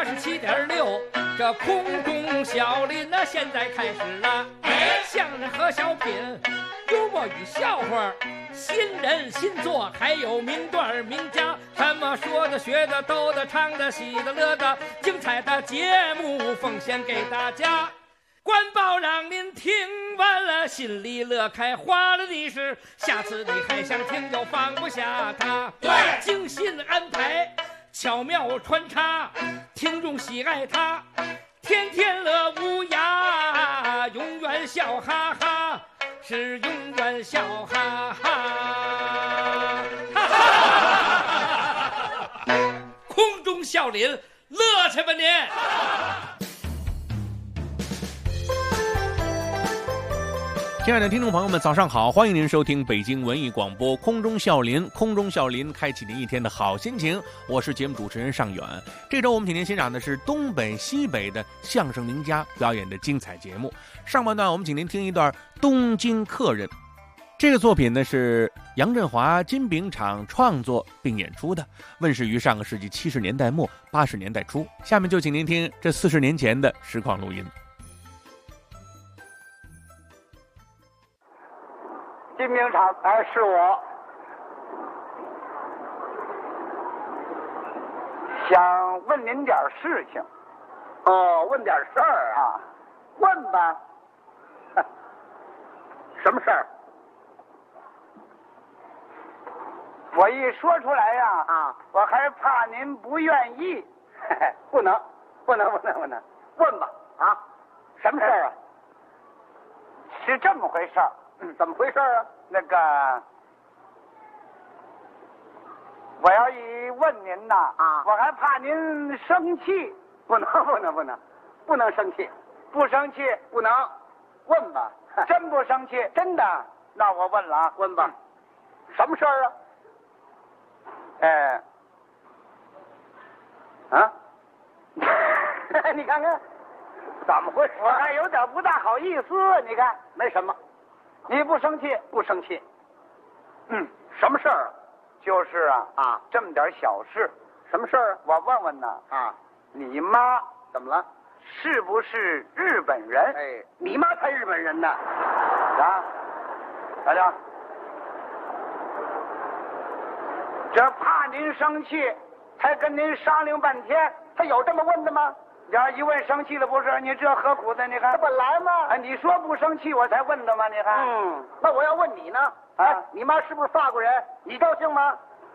97.6，这空中小林呢，现在开始了。相声和小品，幽默与笑话，新人新作，还有名段名家，什么说的、学的、逗的、唱的、喜的、乐的，精彩的节目奉献给大家。官报让您听完了，心里乐开花了的是，下次你还想听又放不下它。对，精心安排，巧妙穿插，听众喜爱它，天天乐无涯，永远笑哈哈，是永远笑哈哈。哈哈空中笑林，乐去吧您！ 亲爱的听众朋友们，早上好！欢迎您收听北京文艺广播空中笑林，空中笑林开启您一天的好心情。我是节目主持人尚远。这周我们请您欣赏的是东北西北的相声名家表演的精彩节目。上半段我们请您听一段《东京客人》。这个作品呢是杨振华、金炳昶创作并演出的，问世于上个世纪70年代末80年代初。下面就请您听这40年前的实况录音。 金炳昶，哎，是我，想问您点事情。哦，问点事儿啊？问吧。什么事儿？我一说出来呀，我还怕您不愿意。不能，问吧。啊，什么事儿啊？是这么回事儿。怎么回事啊？那个，我要一问您呐，我还怕您生气。不能生气，不生气不能。问吧，真不生气，真的。那我问了啊，问吧，什么事儿啊？你看看，怎么回事？我还有点不大好意思。你看，没什么。你不生气？不生气。什么事儿啊？就是这么点小事。什么事儿？我问问呢。你妈怎么了？是不是日本人？哎，你妈才日本人呢。大家，这怕您生气，才跟您商量半天。他有这么问的吗？要一问生气了，不是你这何苦的？你看，本来嘛，你说不生气，我才问的嘛。你看，那我要问你呢，你妈是不是法国人？你高兴吗？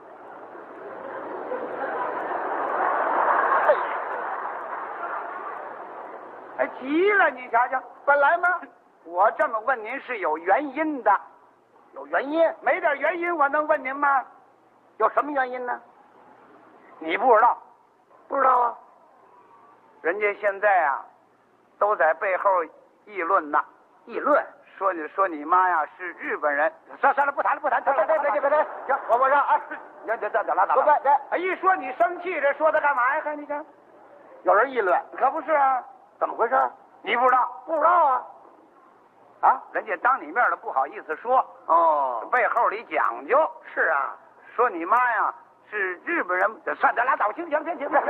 哎，急了，你瞧瞧，本来嘛，我这么问您是有原因的。有原因？没点原因我能问您吗？有什么原因呢？你不知道？不知道啊。人家现在都在背后议论呢。议论说你妈呀是日本人。算了，不谈。行，我说这拉倒。不，一说你生气，这说他干嘛呀？看你看，有人议论，可不是啊？怎么回事？你不知道？不知道啊。人家当你面的不好意思说。背后里讲究。是啊，说你妈呀是日本人。算了，拉倒。行，别。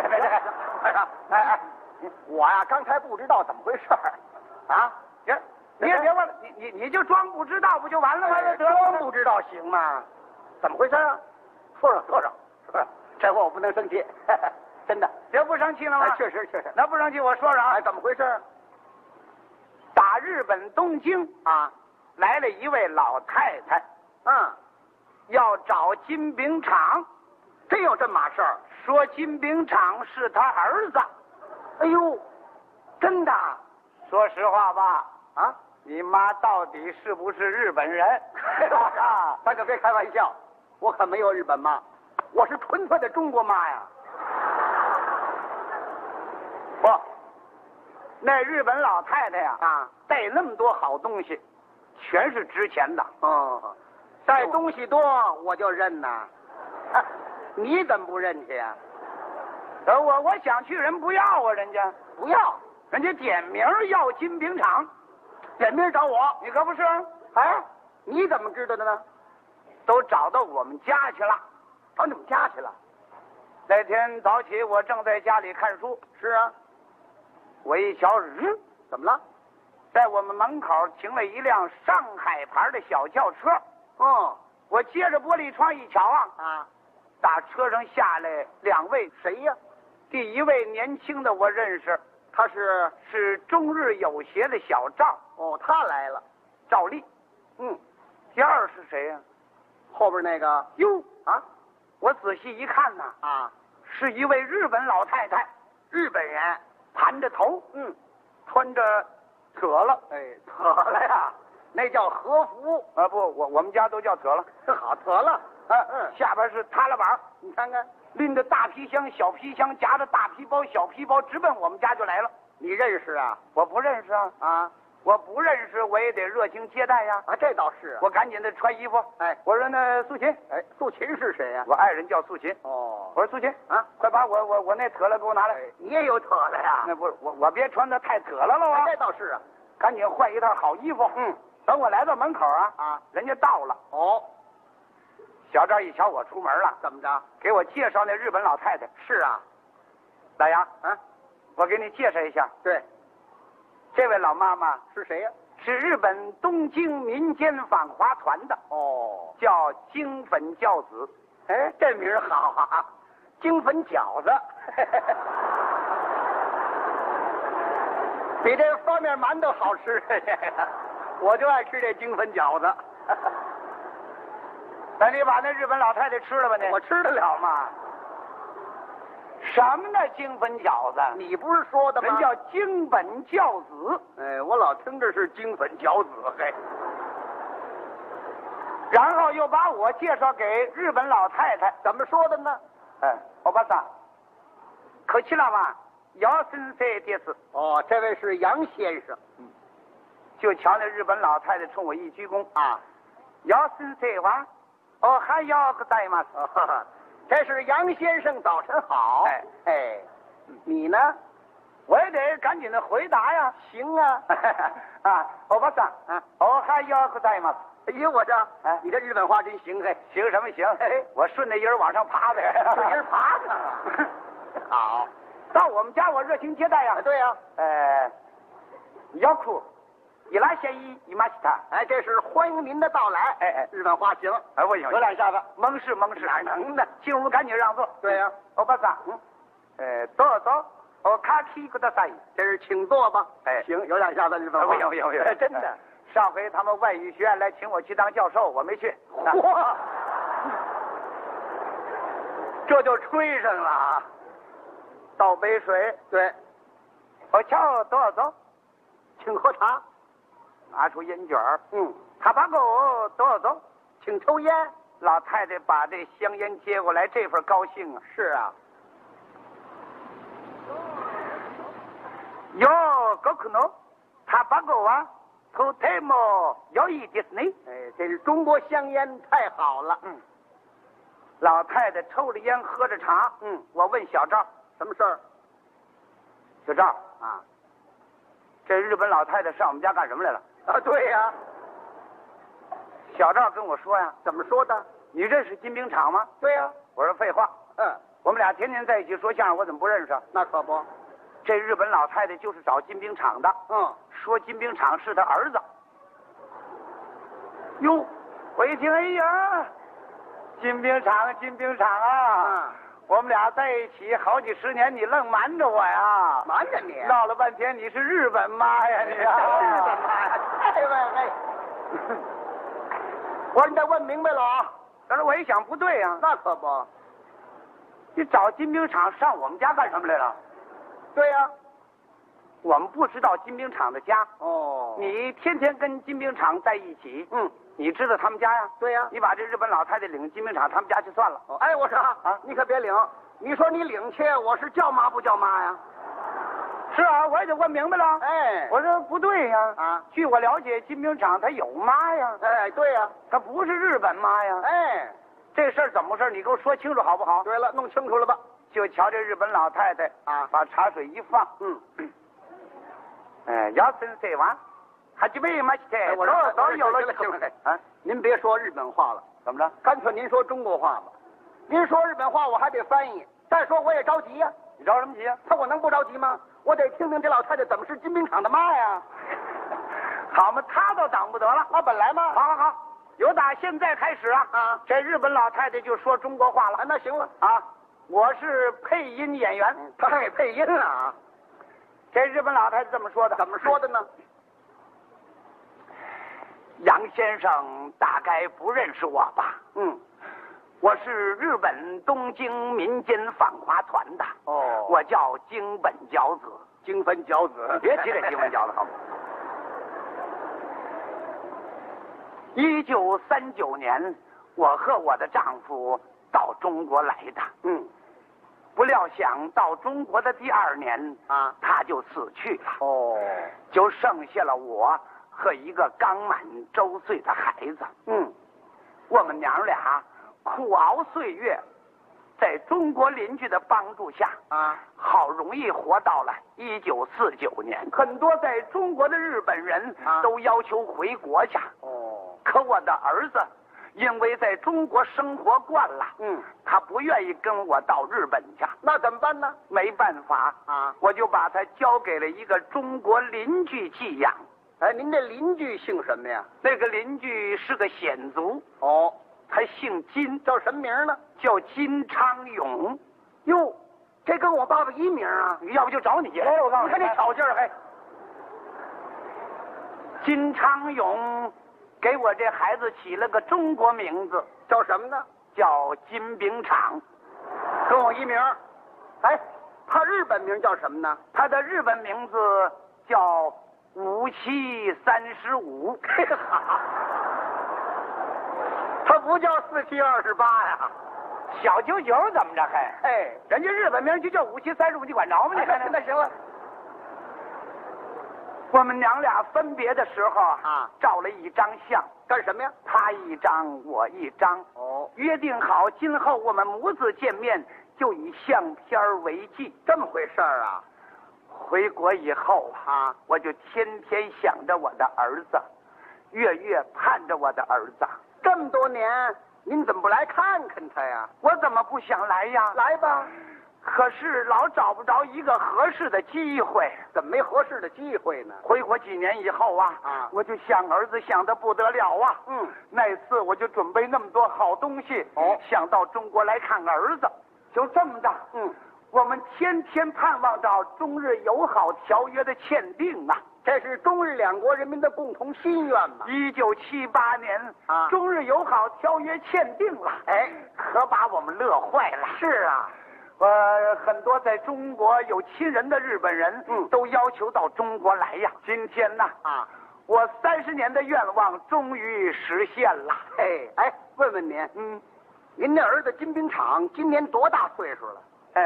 我呀，刚才不知道怎么回事儿。行，你也别问了，你就装不知道不就完了吗？装不知道行吗？怎么回事啊？说说。这回我不能生气，真的。别不生气了吗？确实。那不生气，我说说啊。怎么回事？打日本东京来了一位老太太，要找金炳昶。真有这码事儿？说金炳昶是他儿子。哎呦，真的？说实话吧，你妈到底是不是日本人？大哥别开玩笑，我可没有日本妈，我是纯粹的中国妈呀。不，那日本老太太呀，带那么多好东西，全是值钱的。带东西多我就认呐。你怎么不认去呀？我想去，人不要啊，人家不要，人家点名要金炳昶，点名找我，你可不是？你怎么知道的呢？都找到我们家去了。找你们家去了？ 那天早起我正在家里看书， 是啊， 我一瞧， 怎么了？ 在我们门口停了一辆上海牌的小轿车。 哦， 我接着玻璃窗一瞧啊， 打车上下来2位， 谁呀？ 第一位年轻的我认识， 他是中日友协的小赵。 哦，他来了。 赵丽。第二是谁呀？ 后边那个哟啊， 我仔细一看呐，是一位日本老太太， 日本人， 盘着头，穿着扯了， 扯了呀，那叫和服啊不，我们家都叫扯了， 好扯了， 下边是塌了板， 你看看， 拎着大皮箱、小皮箱，夹着大皮包、小皮包，直奔我们家就来了。 你认识啊？ 我不认识啊，我不认识，我也得热情接待呀。 这倒是啊。 我赶紧的穿衣服，我说那素琴， 素琴是谁呀？ 我爱人叫素琴。 哦， 我说素琴啊，快把我那扯了给我拿来。 你也有扯了呀？ 那不是我别穿的太扯了啊。 这倒是啊， 赶紧换一套好衣服。等我来到门口人家到了。 哦， 小赵一瞧我出门了， 怎么着？ 给我介绍那日本老太太。 是啊， 老杨我给你介绍一下。 对， 这位老妈妈是谁呀？ 是日本东京民间访华团的。 哦， 叫京粉饺子。 这名儿好啊，京粉饺子，比这方面馒头好吃。我就爱吃这京粉饺子。 那你把那日本老太太吃了吧？ 我吃得了吗？ 什么呢？京粉饺子？ 你不是说的吗？ 人叫京本饺子。 我老听着是京粉饺子， 然后又把我介绍给日本老太太。 怎么说的呢？ 欧巴桑，可惜了吧？姚先生的是。 哦，这位是杨先生。 就瞧那日本老太太冲我一鞠躬姚先生哇，还要个带吗？ 这是杨先生，早晨好。你呢？ 我也得赶紧的回答呀。 行啊。 欧巴桑还要个带吗？ 哎呦，我这你这日本话真行行什么行？我顺着音儿往上爬呗。 顺音爬上。好， 到我们家我热情接待呀。 对呀。 要哭。伊拉先伊伊玛西塔， 这是欢迎您的到来。日本话行， 不行， 有两下子， 蒙氏， 哪能的？ 进屋赶紧让座。 对呀， 欧巴桑，坐，卡基ください， 这是请坐吧。行，有两下子日本话。 不行， 真的。 上回他们外语学院来请我去当教授，我没去。 嚯，这就吹上了。 倒杯水， 对， 我瞧坐， 请喝茶。 拿出烟卷儿，他把给我坐， 请抽烟。 老太太把这香烟接过来，这份高兴啊！ 是啊。 哟，ごくの、他把给我とても良いですね。 这是中国香烟，太好了。 老太太抽着烟，喝着茶。我问小赵什么事儿？ 小赵这日本老太太上我们家干什么来了？ 对呀。 小赵跟我说呀。 怎么说的？ 你认识金兵厂吗？ 对呀。 我说废话。我们俩天天在一起说相声，我怎么不认识啊？ 那可不。 这日本老太太就是找金兵厂的。说金兵厂是他儿子。哟，我一听，哎呀，金兵厂啊！我们俩在一起好几十年，你愣瞒着我呀？ 瞒着你？ 闹了半天你是日本妈呀你日本妈呀！我说你得问明白了啊！ 但是我一想不对呀。 那可不。 你找金兵厂上我们家干什么来了？ 对呀。 我们不知道金兵厂的家。 你你天天跟金兵厂在一起。你知道他们家呀？ 对呀。 你把这日本老太太领金兵厂他们家去算了。 我说你可别领。你说你领去，我是叫妈不叫妈呀？ 是啊，我也得问明白了。我说不对呀。据我了解，金兵厂他有妈呀。 对呀。 他不是日本妈呀。这事儿怎么回事？你给我说清楚好不好？ 对了，弄清楚了吧？ 就瞧这日本老太太把茶水一放。要先生完，还就没嘛去。 我说早有了行了。您别说日本话了， 怎么着？ 干脆您说中国话吧。您说日本话，我还得翻译。 再说我也着急呀。 你着什么急啊？ 我能不着急吗？我得听听这老太太怎么是金兵厂的妈呀。 好嘛，他倒等不得了。 本来嘛。 好，由打现在开始啊，这日本老太太就说中国话了。 那行了啊，我是配音演员， 她还给配音了啊。 这日本老太太这么说的。 怎么说的呢？ 杨先生大概不认识我吧？我是日本东京民间访华团的。 哦， 我叫京本饺子。 京本饺子， 别提这京本饺子好吗？1939年，我和我的丈夫到中国来的。不料想到中国的第2年啊，他就死去了。 哦， 就剩下了我和一个刚满周岁的孩子。我们娘俩苦熬岁月，在中国邻居的帮助下啊，好容易活到了1949年。很多在中国的日本人都要求回国去。可我的儿子因为在中国生活惯了，他不愿意跟我到日本去。 那怎么办呢？ 没办法啊，我就把他交给了一个中国邻居寄养。 您这邻居姓什么呀？ 那个邻居是个显族。他姓金， 叫什么名呢？ 叫金昌永。 哟，这跟我爸爸一名啊！ 要不就找你。 我告诉你，看这巧劲儿，还金昌永给我这孩子起了个中国名字， 叫什么呢？ 叫金兵厂， 跟我一名。他日本名叫什么呢？ 他的日本名字叫5735。 他不叫4728呀， 小99怎么着还？人家日本名就叫5735，你管着吗？你看那行了。 我们娘俩分别的时候啊，照了一张相。 干什么呀？ 他一张，我一张。约定好今后我们母子见面就以相片为记。 这么回事儿啊？ 回国以后啊，我就天天想着我的儿子，月月盼着我的儿子。 这么多年，您怎么不来看看他呀？ 我怎么不想来呀？ 来吧。 可是老找不着一个合适的机会。 怎么没合适的机会呢？ 回国几年以后啊，我就想儿子想得不得了啊。那次我就准备那么多好东西，想到中国来看儿子。就这么着，我们天天盼望着中日友好条约的签订啊。 这是中日两国人民的共同心愿嘛。 1978年中日友好条约签订了，可把我们乐坏了。 是啊， 很多在中国有亲人的日本人，都要求到中国来呀。今天呢，我30年的愿望终于实现了。 问问您，您那儿子金兵厂今年多大岁数了？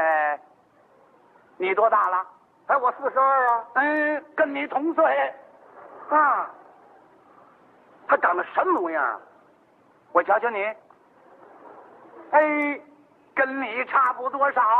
你多大了？ 我42啊。 跟你同岁。 他长得什么模样啊？ 我瞧瞧你。跟你差不多少。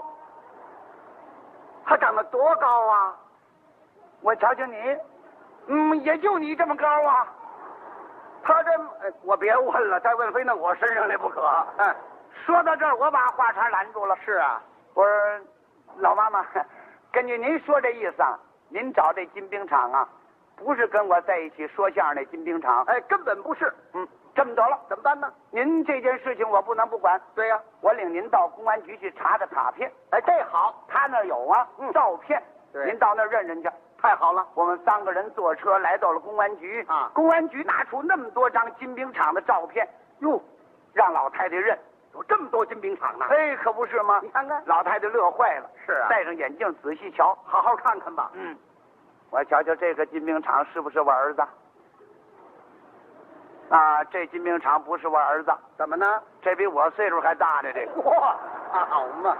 他长得多高啊？ 我瞧瞧你。也就你这么高啊。 他这我别问了，再问非弄我身上来不可。 说到这儿，我把话茬拦住了。 是啊， 我说老妈妈，根据您说这意思啊，您找这金兵厂啊，不是跟我在一起说相声那金兵厂。 根本不是。 这么得了， 怎么办呢？ 您这件事情我不能不管。 对呀， 我领您到公安局去查查卡片。 这好， 他那儿有啊，照片。您到那儿认认去。 太好了， 我们3个人坐车来到了公安局公安局拿出那么多张金兵厂的照片，让老太太认。 有这么多金兵厂呢？ 可不是吗？ 你看看， 老太太乐坏了。 是啊， 戴上眼镜仔细瞧， 好好看看吧。 我瞧瞧这个金兵厂是不是我儿子？这金兵厂不是我儿子。 怎么呢？ 这比我岁数还大呢，这个。 好嘛。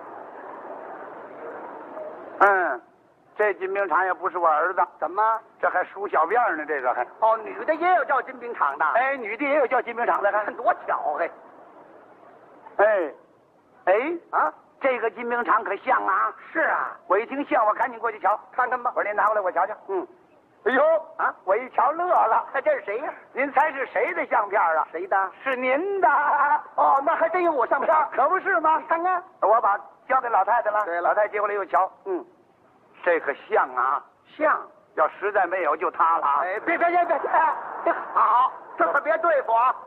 这金兵厂也不是我儿子。 怎么？ 这还数小辫呢，这个还。 女的也有叫金兵厂的。 女的也有叫金兵厂的，看多巧这个金兵厂可像啊。 是啊， 我一听像，我赶紧过去瞧， 看看吧。 我说您拿过来我瞧瞧。 哎呦啊！我一瞧乐了，这是谁呀？您猜是谁的相片啊？谁的？是您的。哦，那还真有我相片，可不是吗？看看，我把交给老太太了。对，老太太接过来又瞧，这个像啊，像。要实在没有，就他了啊！哎，别，好，这可别对付啊！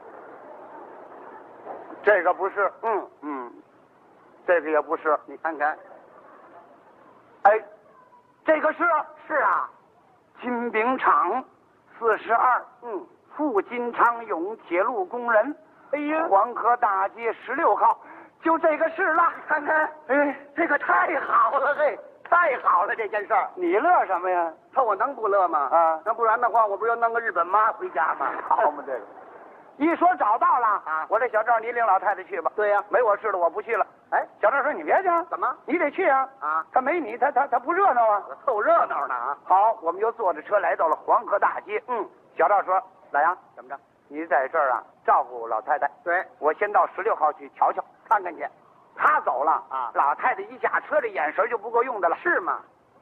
这个不是，这个也不是，你看看，哎，这个是啊，金饼厂42，傅金昌勇铁路工人，哎呀，黄河大街16号，就这个是了，看看，哎，这个太好了，嘿。太好了，这件事儿，你乐什么呀？他我能不乐吗？啊，那不然的话，我不是要弄个日本妈回家吗？好嘛，这个，一说找到了啊，我这小赵，你领老太太去吧。对呀，没我事的我不去了。哎，小赵说你别去，怎么？你得去啊！啊，他没你，他不热闹啊，凑热闹呢啊！好，我们就坐着车来到了黄河大街。小赵说：“老杨，怎么着？你在这儿啊，照顾老太太。对，我先到16号去瞧瞧，看看去。”他走了啊，老太太一下车，这眼神就不够用的了，是吗？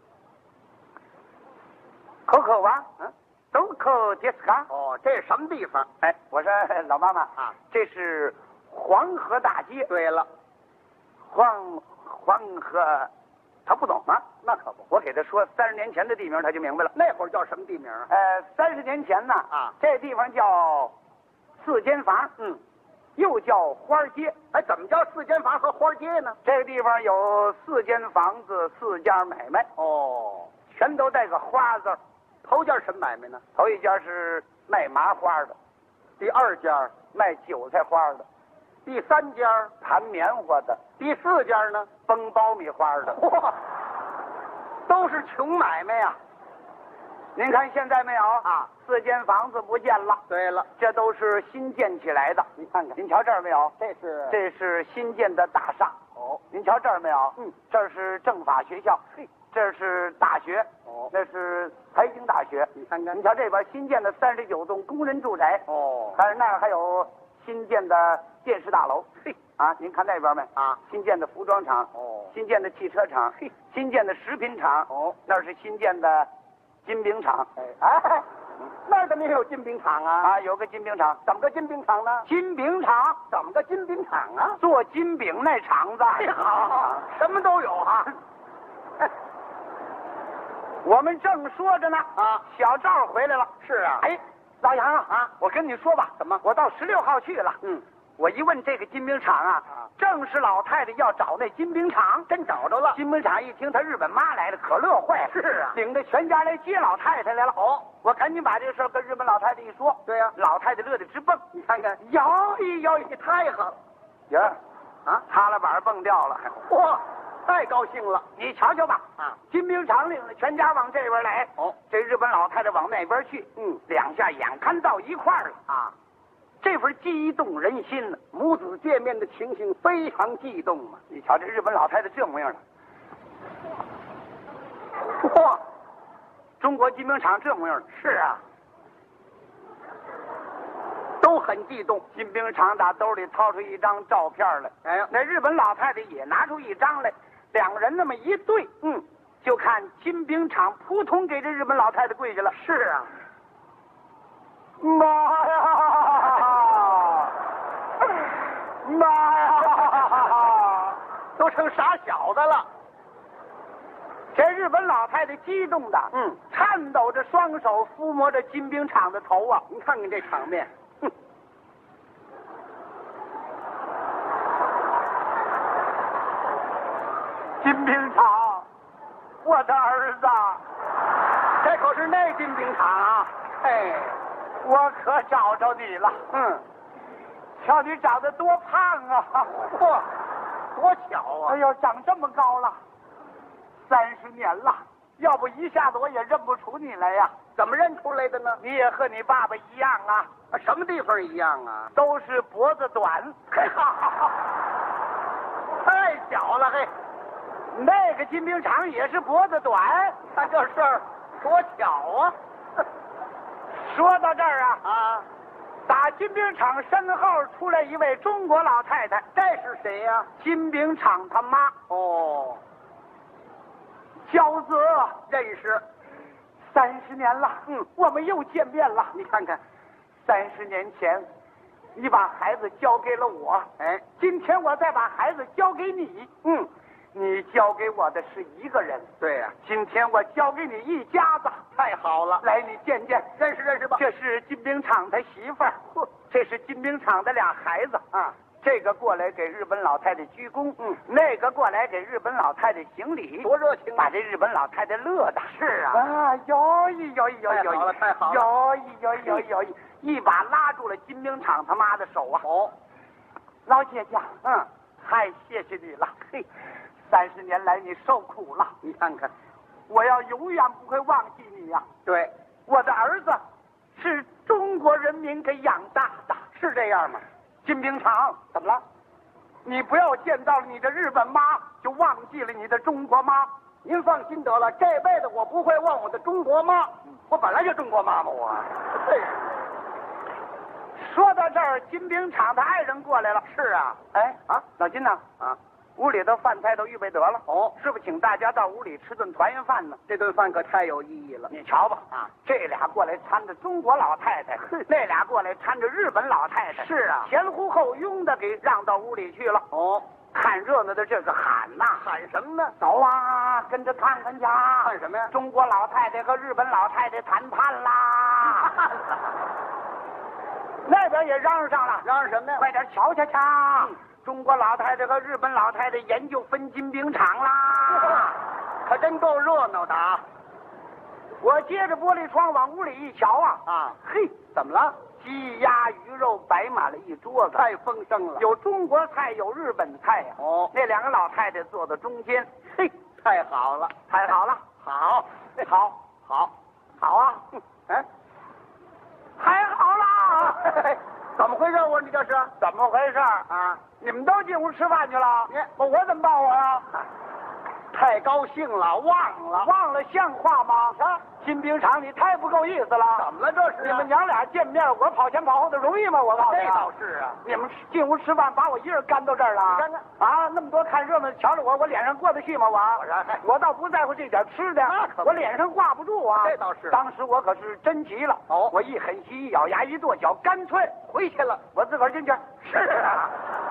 可哇，都可迪斯卡。哦，这是什么地方？哎，我说老妈妈啊，这是黄河大街。对了，黄河，他不懂吗？那可不，我给他说30年前的地名，他就明白了。那会儿叫什么地名？30年前呢啊，这地方叫4间房。又叫花街。哎，怎么叫4间房和花街呢？这个地方有4间房子，4家买卖。哦，全都带个花字。头家什么买卖呢？头一家是卖麻花的，第2家卖韭菜花的，第3家盘棉花的，第4家呢崩苞米花的。哇，都是穷买卖呀。您看现在没有啊？4间房子不见了。对了，这都是新建起来的。您看看，您瞧这儿没有？这是新建的大厦。哦，您瞧这儿没有？这是政法学校。嘿，这是大学。哦，那是财经大学。你看看，您瞧这边新建的39栋工人住宅。哦，但是那儿还有新建的电视大楼。嘿，啊，您看那边没？啊，新建的服装厂。哦，新建的汽车厂。嘿，新建的食品厂。哦，那是新建的金饼厂。哎，那儿怎么也有金饼厂啊？啊，有个金饼厂。怎么个金饼厂呢？金饼厂？怎么个金饼厂啊？做金饼那厂子。哎，好，什么都有啊。我们正说着呢，啊，小赵回来了。是啊。哎，老杨啊，我跟你说吧，怎么？我到16号去了。我一问这个金饼厂啊，正是老太太要找那金饼厂，真找着了。金饼厂一听他日本妈来了，可乐坏了。是啊，领着全家来接老太太来了。哦，我赶紧把这个事儿跟日本老太太一说。对呀，老太太乐得直蹦。你看看，摇一摇一，太好了。呀，啊，擦了板蹦掉了。嚯，太高兴了。你瞧瞧吧，啊，金饼厂领着全家往这边来。哦，这日本老太太往那边去。两下眼看到一块儿了啊。这份激动人心呢，母子见面的情形非常激动啊！你瞧这日本老太太这模样了，哇！中国金饼厂这模样了，是啊，都很激动。金饼厂打兜里掏出一张照片来，哎呀，那日本老太太也拿出一张来，两个人那么一对，就看金饼厂扑通给这日本老太太跪下了。是啊，妈呀！妈呀！都成傻小子了。这日本老太太激动的，颤抖着双手抚摸着金饼厂的头啊！你看看这场面，金饼厂，我的儿子，这可是那金饼厂啊！哎，我可找着你了。瞧你长得多胖啊！嚯，多巧啊！哎呦，长这么高了，30年了，要不一下子我也认不出你来呀。怎么认出来的呢？你也和你爸爸一样啊？什么地方一样啊？都是脖子短。太巧了嘿！那个金饼厂也是脖子短，看这事儿多巧啊！说到这儿啊，打金饼厂身后出来一位中国老太太，这是谁呀？金饼厂他妈。哦，焦泽认识 30年了，我们又见面了。你看看，30年前，你把孩子交给了我，今天我再把孩子交给你，你交给我的是一个人，对呀。今天我交给你一家子，太好了。来，你见见，认识认识吧。这是金兵厂他媳妇儿，这是金兵厂的俩孩子啊。这个过来给日本老太太鞠躬，那个过来给日本老太太行礼，多热情，把这日本老太太乐的。是啊，摇一摇一摇一摇，太好了太好了，摇一摇一摇一摇一把拉住了金兵厂他妈的手啊！老姐姐，太谢谢你了，嘿，30年来你受苦了，你看看，我要永远不会忘记你呀。对，我的儿子是中国人民给养大的，是这样吗？金兵厂怎么了？你不要见到了你的日本妈就忘记了你的中国妈。您放心得了，这辈子我不会忘我的中国妈。我本来就中国妈嘛，我。对。说到这儿，金兵厂的爱人过来了。是啊。老金呐，屋里的饭菜都预备得了。师傅请大家到屋里吃顿团圆饭呢。这顿饭可太有意义了。你瞧吧，这俩过来搀着中国老太太，那俩过来搀着日本老太太。是啊，前呼后拥的给让到屋里去了。看热闹的这个喊呐，喊什么呢？走啊，跟着看看去。看什么呀？中国老太太和日本老太太谈判啦！那边也嚷嚷上了，嚷嚷什么呀？快点瞧瞧去！中国老太太和日本老太太研究分金兵厂啦，可真够热闹的啊！我接着玻璃窗往屋里一瞧嘿，怎么了？鸡鸭鱼肉摆满了一桌子，太丰盛了。有中国菜，有日本菜呀。那两个老太太坐在中间，嘿，太好了，太好了，好，好啊！太好了！怎么回事？我说你这是怎么回事啊？你们都进屋吃饭去了，我怎么办我呀？太高兴了，忘了像话吗？金兵厂，你太不够意思了！怎么了这是？你们娘俩见面，我跑前跑后的容易吗？我告诉你，这倒是啊！你们进屋吃饭，把我一人干到这儿了。你看看那么多看热闹瞧着我脸上过得去吗？我倒不在乎这点吃的，我脸上挂不住啊！这倒是。当时我可是真急了，我一狠心，一咬牙，一跺脚，干脆回去了。我自个儿进去。是啊。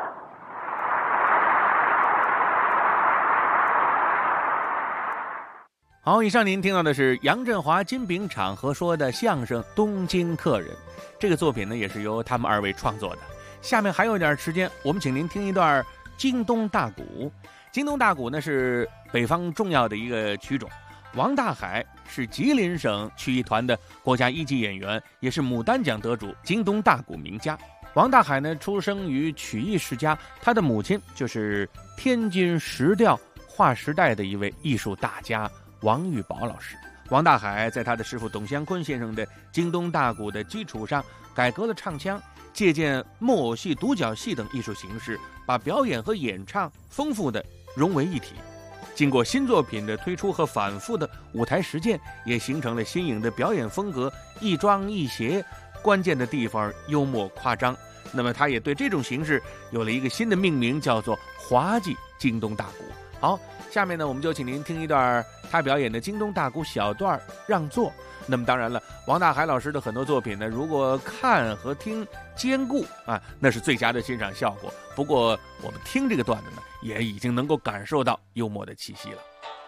好，以上您听到的是杨振华、金炳昶合说的相声《东京客人》，这个作品呢也是由他们二位创作的。下面还有点时间，我们请您听一段京东大鼓。京东大鼓呢是北方重要的一个曲种，王大海是吉林省曲艺团的国家一级演员，也是牡丹奖得主，京东大鼓名家。王大海呢出生于曲艺世家，他的母亲就是天津石调划时代的一位艺术大家王玉宝老师。王大海在他的师傅董湘坤先生的京东大鼓的基础上，改革了唱腔，借鉴木偶戏、独角戏等艺术形式，把表演和演唱丰富的融为一体。经过新作品的推出和反复的舞台实践，也形成了新颖的表演风格，一庄一谐，关键的地方幽默夸张。那么他也对这种形式有了一个新的命名，叫做滑稽京东大鼓。好，下面呢，我们就请您听一段他表演的京东大鼓小段《让座》。那么当然了，王大海老师的很多作品呢，如果看和听兼顾那是最佳的欣赏效果。不过我们听这个段子呢，也已经能够感受到幽默的气息了。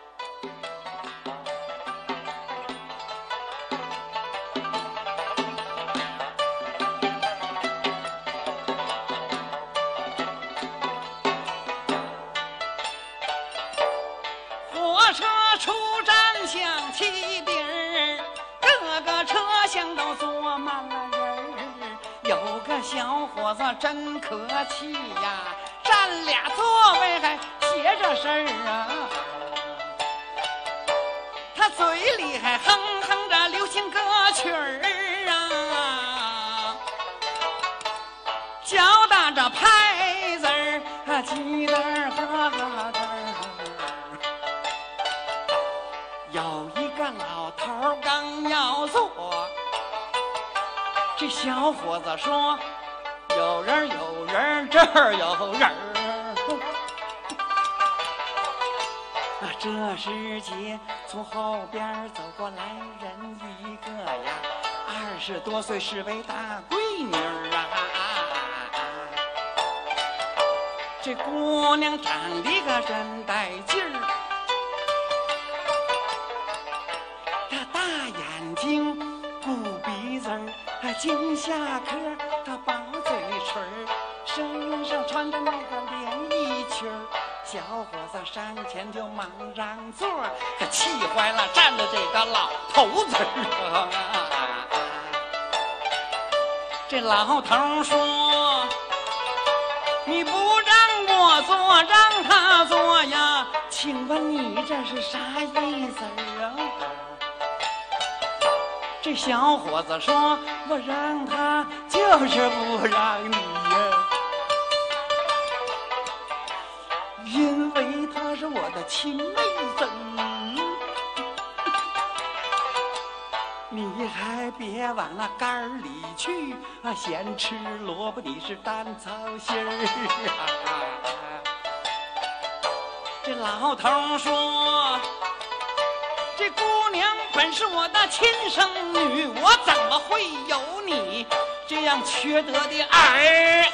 小伙子真可气呀，占俩座位还斜着身啊，他嘴里还哼哼着流行歌曲叫打着拍子鸡蛋咯咯噔。有一个老头刚要坐，这小伙子说有人这儿有人这时节从后边走过来人一个呀，20多岁是位大闺女啊。这姑娘长得个真带劲儿，她大眼睛鼓鼻子儿，金下颏，她薄嘴唇，身上穿着那个连衣裙儿。小伙子上前就忙让座，可气坏了站着这个老头子儿。这老头说：“你不让我坐，让他坐呀？请问你这是啥意思啊？”这小伙子说：“我让他就是不让你呀。”因为她是我的亲妹子，你还别往那杆儿里去啊！咸吃萝卜你是担操心儿啊！这老头说：“这姑娘本是我的亲生女，我怎么会有你这样缺德的儿？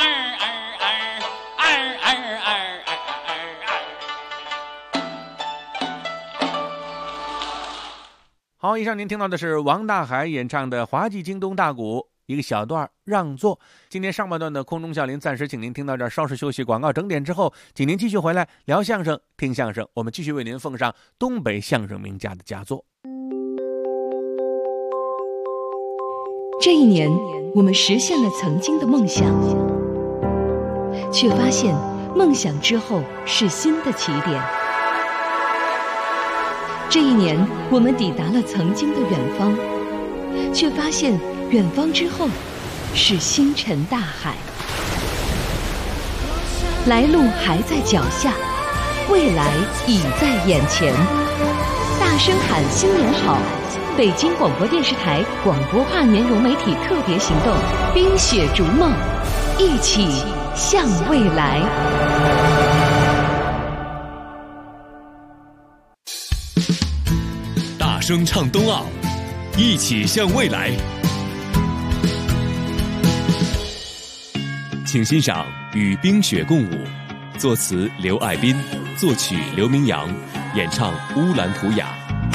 好，以上您听到的是王大海演唱的滑稽京东大鼓一个小段让座。今天上半段的空中笑林暂时请您听到这儿，稍事休息，广告整点之后请您继续回来聊相声听相声，我们继续为您奉上东北相声名家的佳作。 这一年我们实现了曾经的梦想，却发现梦想之后是新的起点。这一年我们抵达了曾经的远方，却发现远方之后是星辰大海。来路还在脚下，未来已在眼前。大声喊新年好！北京广播电视台广播跨年融媒体特别行动，冰雪逐梦，一起向未来。 大声唱冬奥，一起向未来。请欣赏《与冰雪共舞》，作词刘爱斌，作曲刘明阳，演唱乌兰图雅。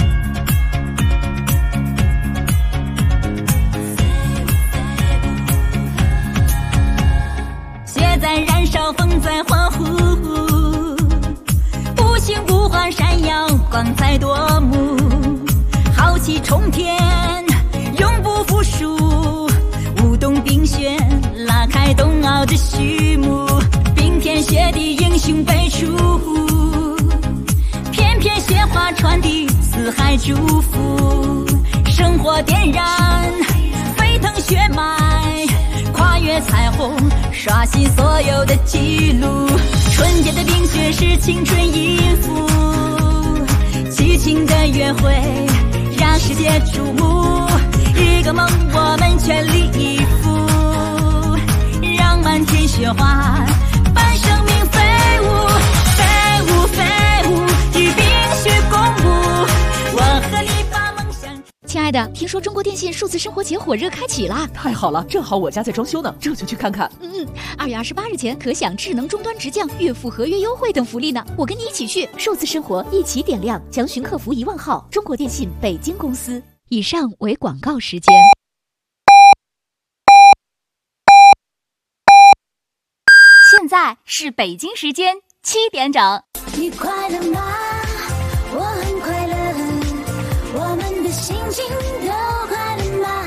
雪在燃烧，风在欢呼，不兴不换，闪耀光彩夺目，豪气冲天，永不服输。舞动冰雪，拉开冬奥的序幕。冰天雪地，英雄辈出，片片雪花传递四海祝福。生活点燃，沸腾血脉，跨越彩虹，刷新所有的记录。春天的冰雪是青春音符，激情的约会让世界瞩目。一个梦，我们全力以赴，让满天雪花伴生命飞舞，飞舞飞舞，与冰雪共舞。我和你把梦想。 亲爱的，听说中国电信数字生活节火热开启啦！ 太好了，正好我家在装修呢，这就去看看。 2月28日前可享智能终端直降、月付合约优惠等福利呢。我跟你一起去，数字生活一起点亮，详询客服1万号。中国电信北京公司。以上为广告时间。 现在是北京时间7点整。 你快乐吗？我很快乐，我们的心情都快乐吗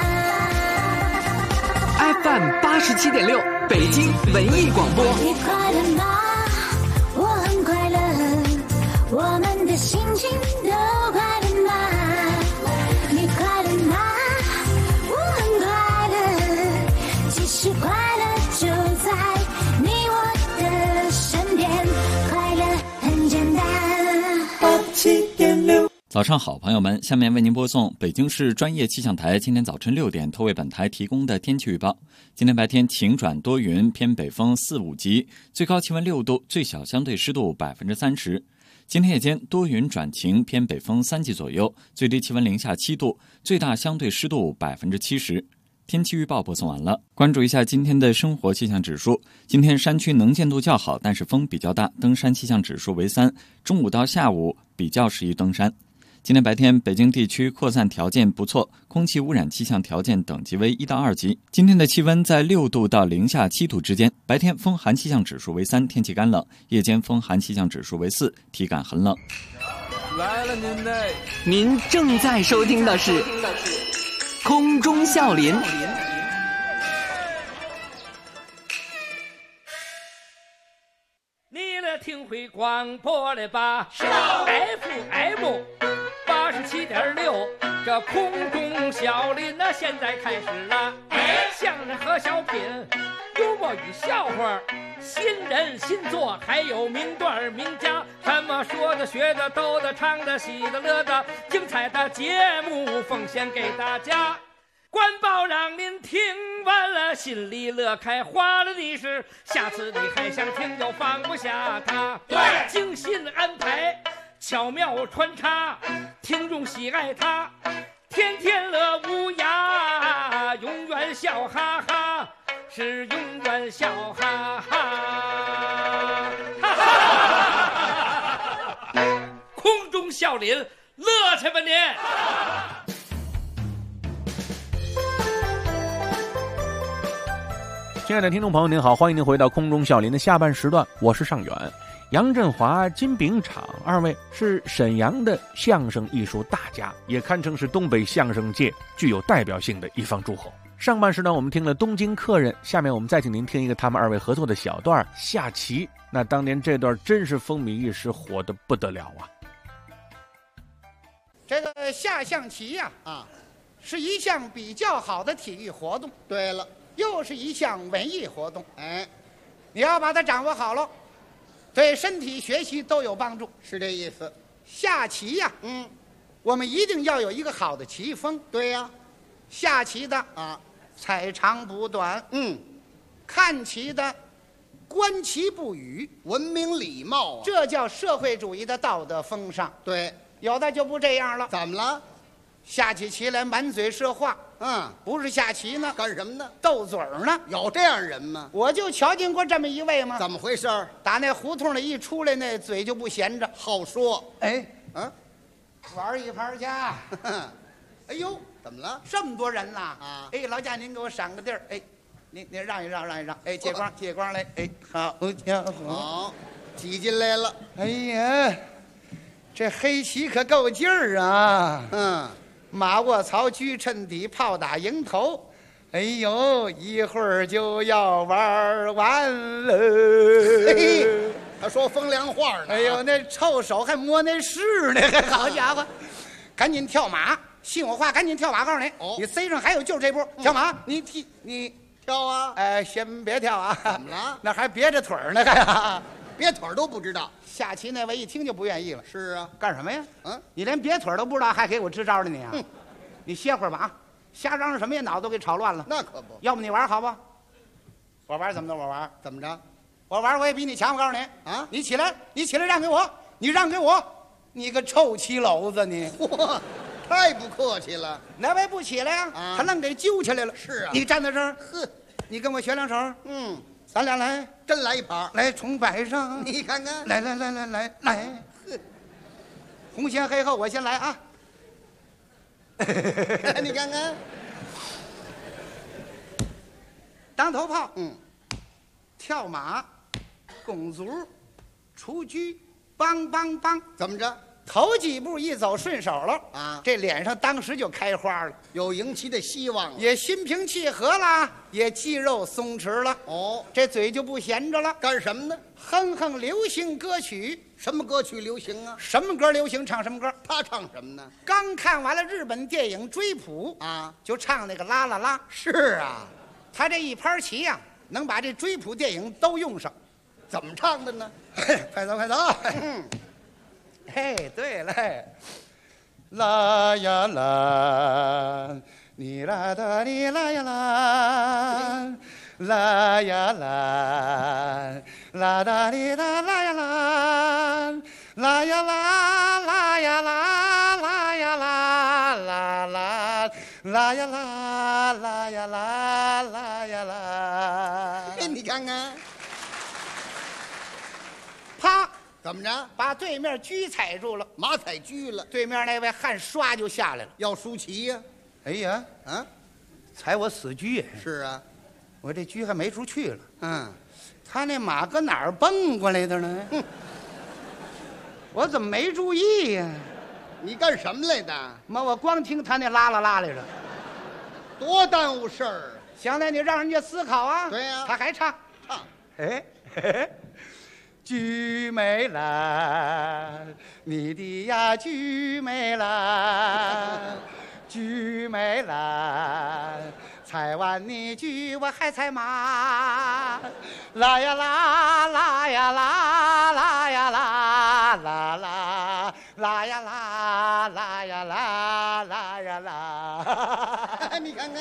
？FM87.6，北京文艺广播。 你快乐吗？我很快乐，我们的心情都快乐吗？你快乐吗？我很快乐，其实快乐就在你我的身边，快乐很简单。87.6。 早上好，朋友们，下面为您播送北京市专业气象台今天早晨6点托为本台提供的天气预报。今天白天晴转多云，偏北风4、5级，最高气温6度，最小相对湿度30%。 今天夜间多云转晴，偏北风3级左右，最低气温零下7度，最大相对湿度70%。天气预报播送完了，关注一下今天的生活气象指数。今天山区能见度较好，但是风比较大，登山气象指数为3，中午到下午比较适宜登山。今天白天，北京地区扩散条件不错，空气污染气象条件等级为1到2级。今天的气温在6度到零下7度之间。白天风寒气象指数为3，天气干冷；夜间风寒气象指数为4，体感很冷。 来了您嘞！您正在收听的是空中笑林。 你来听会广播了吧？FM 87.6，这空中笑林那现在开始了。相声和小品，幽默与笑话，新人新作，还有名段名家，什么说的、学的、逗的、唱的、喜的、乐的，精彩的节目奉献给大家。官报让您听完了心里乐开花了的是，下次你还想听就放不下它。对，精心安排，巧妙穿插，听众喜爱它，天天乐无涯，永远笑哈哈，是永远笑哈哈。空中笑林，乐去吧您！ 亲爱的听众朋友您好，欢迎您回到空中笑林的下半时段，我是尚远。杨振华、金炳昶二位是沈阳的相声艺术大家，也堪称是东北相声界具有代表性的一方诸侯。上半时段我们听了东京客人，下面我们再请您听一个他们二位合作的小段下棋。那当年这段真是风靡一时，火得不得了啊！ 这个下象棋呀，是一项比较好的体育活动。对了，又是一项文艺活动。哎，你要把它掌握好了，对身体学习都有帮助。是这意思。下棋呀，我们一定要有一个好的棋风。对呀，下棋的采长补短，看棋的观棋不语，文明礼貌啊，这叫社会主义的道德风尚。对，有的就不这样了。怎么了？下起棋来满嘴是话，不是下棋呢，干什么呢？斗嘴儿呢。有这样人吗？我就瞧见过这么一位嘛。怎么回事？打那胡同里一出来，那嘴就不闲着，好说。哎，玩一盘去。哎呦，怎么了？这么多人呐！哎，劳驾您给我闪个地儿。哎，您让一让，让一让。哎，借光来。哎，好家伙，好，挤进来了。哎呀，这黑棋可够劲儿啊！马卧槽，车趁底，炮打营头。哎呦，一会儿就要玩完了。嘿，他说风凉话呢。哎呦，那臭手还摸那势呢，好家伙！赶紧跳马，信我话，赶紧跳马！告诉你，你塞上还有就是这波跳马，你跳啊！哎，先别跳啊！怎么了？那还别着腿呢，还别腿都不知道。下棋那位一听就不愿意了。是啊，干什么呀？你连别腿都不知道，还给我支招呢你啊！你歇会儿吧啊！瞎嚷嚷什么呀？脑子都给吵乱了。那可不，要不你玩好吧？我玩怎么的？我玩怎么着？我玩我也比你强。我告诉你啊！你起来让给我！你让给我！你个臭棋篓子你！嚯，太不客气了。哪位不起来呀？他愣给揪起来了。是啊，你站在这儿，你跟我学两手。咱俩来，真来一盘，来重摆上。你看看，来，红先黑后，我先来啊！你看看，当头炮，跳马，拱足，出车，梆梆梆，怎么着？头几步一走顺手了啊，这脸上当时就开花了，有赢棋的希望了，也心平气和了，也肌肉松弛了。哦，这嘴就不闲着了，干什么呢？哼哼流行歌曲。什么歌曲流行啊？什么歌流行唱什么歌？他唱什么呢？刚看完了日本电影《追捕》啊，就唱那个啦啦啦。是啊，他这一盘棋呀，能把这《追捕》电影都用上。怎么唱的呢？快走！嘿，对了，啦呀啦，你啦哒你啦呀啦，啦呀啦，啦哒你哒啦呀啦， 啦呀啦啦呀啦啦呀啦啦啦啦呀啦啦呀啦啦呀啦。 你看看， 啪！ 怎么着？ 把对面车踩住了， 马踩车了。 对面那位汗唰就下来了， 要舒淇呀！ 哎呀， 啊， 踩我死车呀！ 是啊， 我这车还没出去了。 嗯， 他那马搁哪儿蹦过来的呢？我怎么没注意呀？ 你干什么来的？ 妈，我光听他那啦啦啦来着， 多耽误事儿啊！ 想来你让人家思考啊。 对呀， 他还唱，哎，菊美兰，你的呀菊美兰，菊美兰，踩完你菊我还踩马，啦呀啦啦呀啦啦呀啦啦啦啦呀啦啦呀啦啦呀啦， 你看看。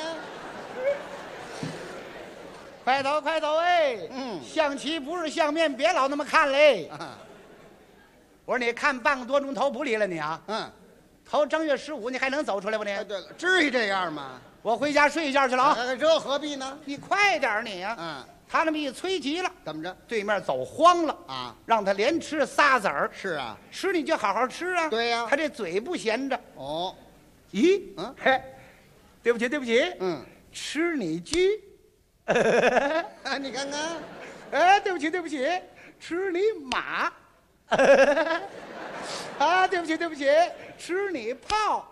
快走快走哎！象棋不是相面，别老那么看嘞。我说你看半个多钟头不离了你啊？头正月15你还能走出来不你？ 对了，至于这样吗？ 我回家睡一觉去了啊。 这何必呢？ 你快点你呀！他那么一催急了， 怎么着？ 对面走慌了啊， 让他连吃仨子儿。 是啊， 吃你就好好吃啊。 对呀， 他这嘴不闲着。 哦， 咦，嘿，对不起对不起，吃你鸡。 你看看， 哎，对不起对不起，吃你马。啊，对不起对不起，吃你炮。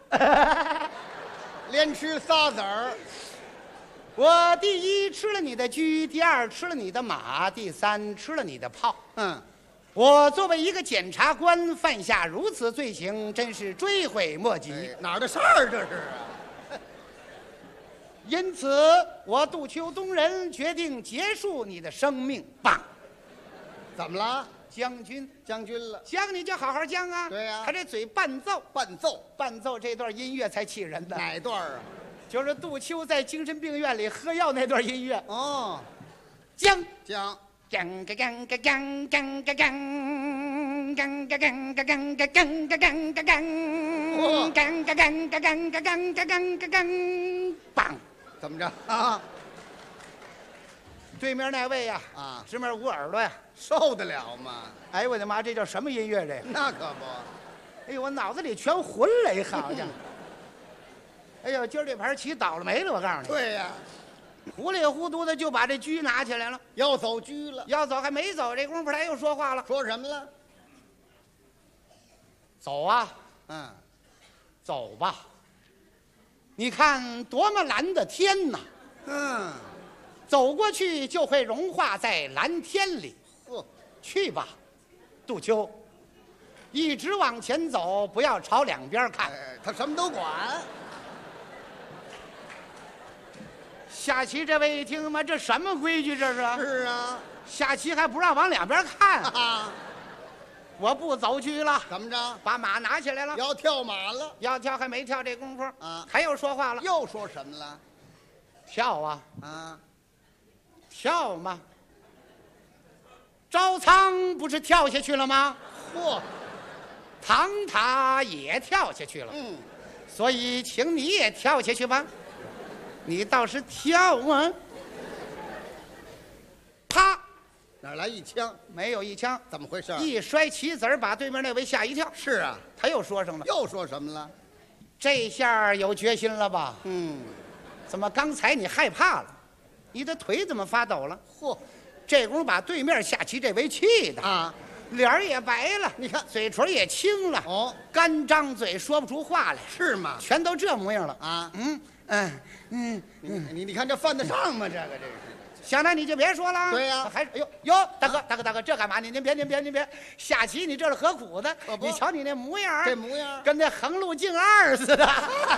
连吃仨子儿。 我第一吃了你的车，第二吃了你的马，第三吃了你的炮。我作为一个检察官犯下如此罪行，真是追悔莫及。 哪儿的事儿这是啊？ 因此，我杜秋东人决定结束你的生命。棒！ 怎么了？ 将军了， 将你就好好将啊！ 对呀， 他这嘴伴奏这段音乐才气人的。 哪段啊？ 就是杜秋在精神病院里喝药那段音乐。 哦， 将将个将个将将个将将个将个将个将个将个将将个将个将个将个将个将棒！ 怎么着啊？ 对面那位呀，直面捂耳朵呀， 受得了吗？ 哎呦我的妈，这叫什么音乐？这那可不， 哎呦我脑子里全混了，好家伙！哎呦，今儿这盘棋倒了霉了，我告诉你。 对呀， 糊里糊涂的就把这车拿起来了， 要走车了， 要走还没走，这功夫他又说话了， 说什么了？ 走啊，走吧。你看多么蓝的天呐！走过去就会融化在蓝天里。去吧，杜秋，一直往前走，不要朝两边看。 他什么都管。 下棋这位一听嘛，这什么规矩这是？ 是啊， 下棋还不让往两边看啊！我不走车了， 怎么着？ 把马拿起来了， 要跳马了， 要跳还没跳这功夫他又说话了， 又说什么了？ 跳啊！跳嘛！招仓不是跳下去了吗？ 嚯！ 唐塔也跳下去了。所以请你也跳下去吧。你倒是跳啊！啪！ 哪来一枪？ 没有一枪， 怎么回事？ 一摔棋子儿，把对面那位吓一跳。 是啊， 他又说什么了？ 又说什么了？ 这下有决心了吧？怎么刚才你害怕了？你的腿怎么发抖了？ 嚯！ 这功夫把对面下棋这位气的啊， 脸儿也白了， 你看嘴唇也青了，干张嘴说不出话来， 是吗？ 全都这模样了啊！你看这犯得上吗？这个这是。 想来你就别说了。 对呀， 还是哟，大哥，这干嘛？您别下棋，你这是何苦的？你瞧你那模样， 这模样跟那横路径2似的。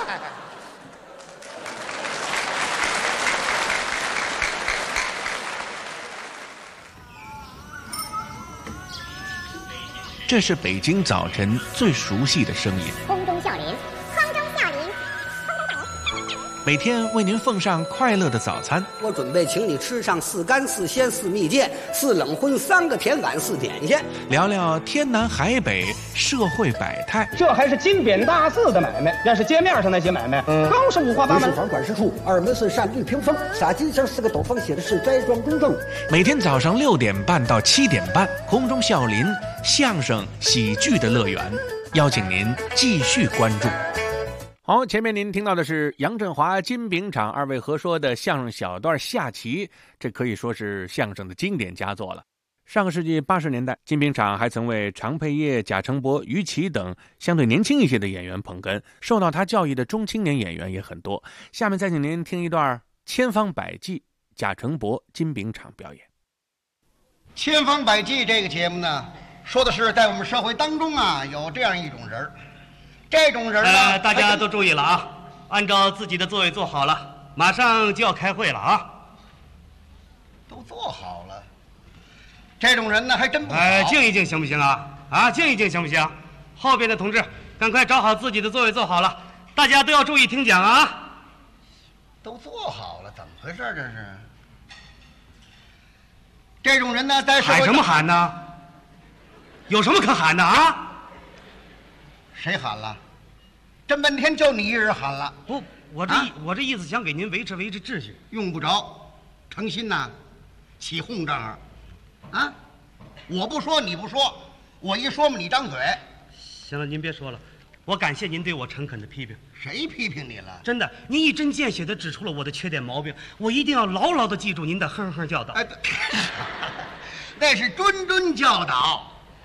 这是北京早晨最熟悉的声音。 空中笑林，空中笑林， 每天为您奉上快乐的早餐。 我准备请你吃上4干4鲜4蜜饯4冷荤3个甜碗4点心， 聊聊天南海北社会百态。 这还是金匾大肆的买卖，要是街面上那些买卖，更是五花八门。 房管事处2门是善绿屏风，撒金星4个斗方写的是斋庄公证。 每天早上6点半到7点半，空中笑林相声喜剧的乐园，邀请您继续关注。好，前面您听到的是杨振华、金炳昶2位合说的相声小段《下棋》，这可以说是相声的经典佳作了。上个世纪80年代，金炳昶还曾为常佩业、贾成博、于琦等相对年轻一些的演员捧哏，受到他教育的中青年演员也很多。下面再请您听一段《千方百计》，贾成博、金炳昶表演。 千方百计这个节目呢，说的是在我们社会当中啊，有这样一种人，这种人呢， 大家都注意了啊，按照自己的座位坐好了，马上就要开会了啊。 都坐好了，这种人呢还真不好。 静一静行不行啊？啊，静一静行不行？后边的同志，赶快找好自己的座位坐好了，大家都要注意听讲啊。 都坐好了，怎么回事这是？这种人呢，在喊什么喊呢？有什么可喊的啊？ 谁喊了？这半天就你一人喊了。 不，我这意思想给您维持秩序。 用不着，诚心呐，起哄这儿啊！我不说你不说，我一说嘛你张嘴。 行了，您别说了，我感谢您对我诚恳的批评。 谁批评你了？ 真的，您一针见血地指出了我的缺点毛病，我一定要牢牢地记住您的哼哼教导。 哎，那是谆谆教导。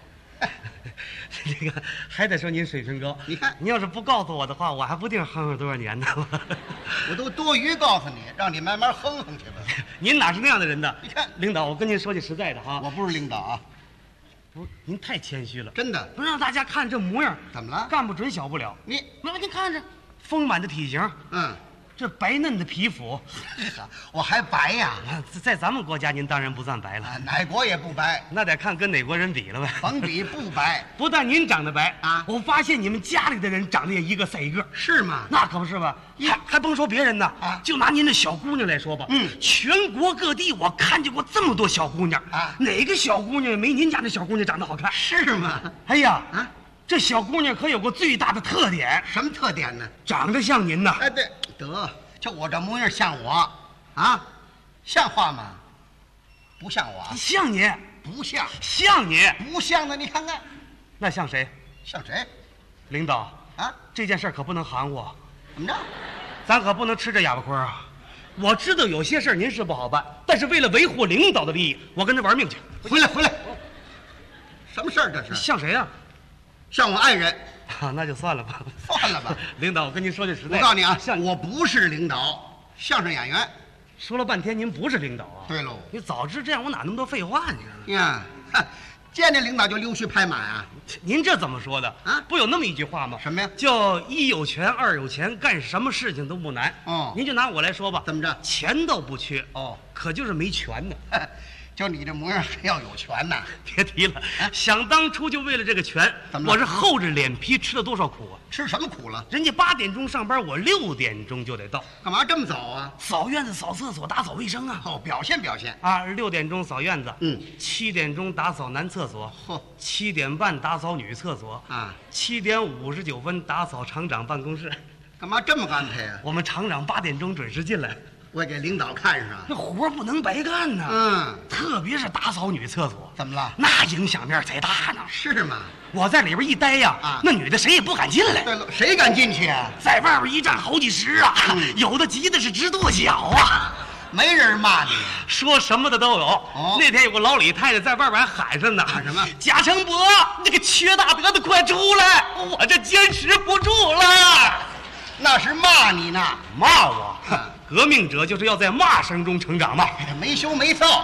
这个还得说您水平高。 你看， 您要是不告诉我的话，我还不定哼哼多少年呢。 我都多余告诉你，让你慢慢哼哼去吧。 您哪是那样的人呢？ 你看， 领导，我跟您说句实在的哈， 我不是领导啊。 不是，您太谦虚了， 真的。 不让大家看这模样， 怎么了？ 干不准小不了。 您看着，丰满的体型，这白嫩的皮肤， 我还白呀？ 在咱们国家，您当然不算白了， 哪国也不白， 那得看跟哪国人比了呗。 甭比，不白。 不但您长得白啊， 我发现你们家里的人长得也一个赛一个。 是吗？ 那可不是吧？还甭说别人呢啊，就拿您的小姑娘来说吧，全国各地我看见过这么多小姑娘啊，哪个小姑娘没您家那小姑娘长得好看？ 是吗？ 哎呀啊！这小姑娘可有个最大的特点， 什么特点呢？ 长得像您呐！ 哎，对，得，就我这模样像我，啊，像话吗？不像我， 像你， 不像， 像你， 不像的，你看看， 那像谁？ 像谁？ 领导啊， 这件事可不能含糊。 怎么着？ 咱可不能吃这哑巴亏啊！我知道有些事您是不好办，但是为了维护领导的利益，我跟他玩命去。 回来，什么事儿这是？ 像谁呀？ 像我爱人啊，那就算了吧。 算了吧， 领导，我跟您说句实在， 我告诉你啊，我不是领导，相声演员。 说了半天您不是领导啊？ 对喽， 你早知这样，我哪那么多废话呢？ 呀，见着领导就溜须拍马呀？ 您这怎么说的啊？不有那么一句话吗？ 什么呀？ 叫一有权二有钱，干什么事情都不难。 哦， 您就拿我来说吧， 怎么着？ 钱倒不缺哦， 可就是没权呢。 就你这模样还要有权呢？ 别提了，想当初就为了这个权，我是厚着脸皮吃了多少苦啊！ 吃什么苦了？ 人家8点钟上班，我6点钟就得到。 干嘛这么早啊？ 扫院子、扫厕所、打扫卫生啊！ 哦，表现啊！6点钟扫院子，7点钟打扫男厕所，7点半打扫女厕所啊 ，7点59分打扫厂长办公室。 干嘛这么安排啊？ 我们厂长8点钟准时进来。 我给领导看上， 这活不能白干呢。特别是打扫女厕所， 怎么了？ 那影响面才大呢。 是吗？ 我在里边一待呀，那女的谁也不敢进来。 对了，谁敢进去啊？ 在外边一站好几十啊，有的急的是直跺脚啊。 没人骂你， 说什么的都有。那天有个老李太太在外边还喊上呢， 喊什么？ 贾成博，那个缺大德的快出来，我这坚持不住了。 那是骂你呢， 骂我。革命者就是要在骂声中成长嘛。 没羞没臊，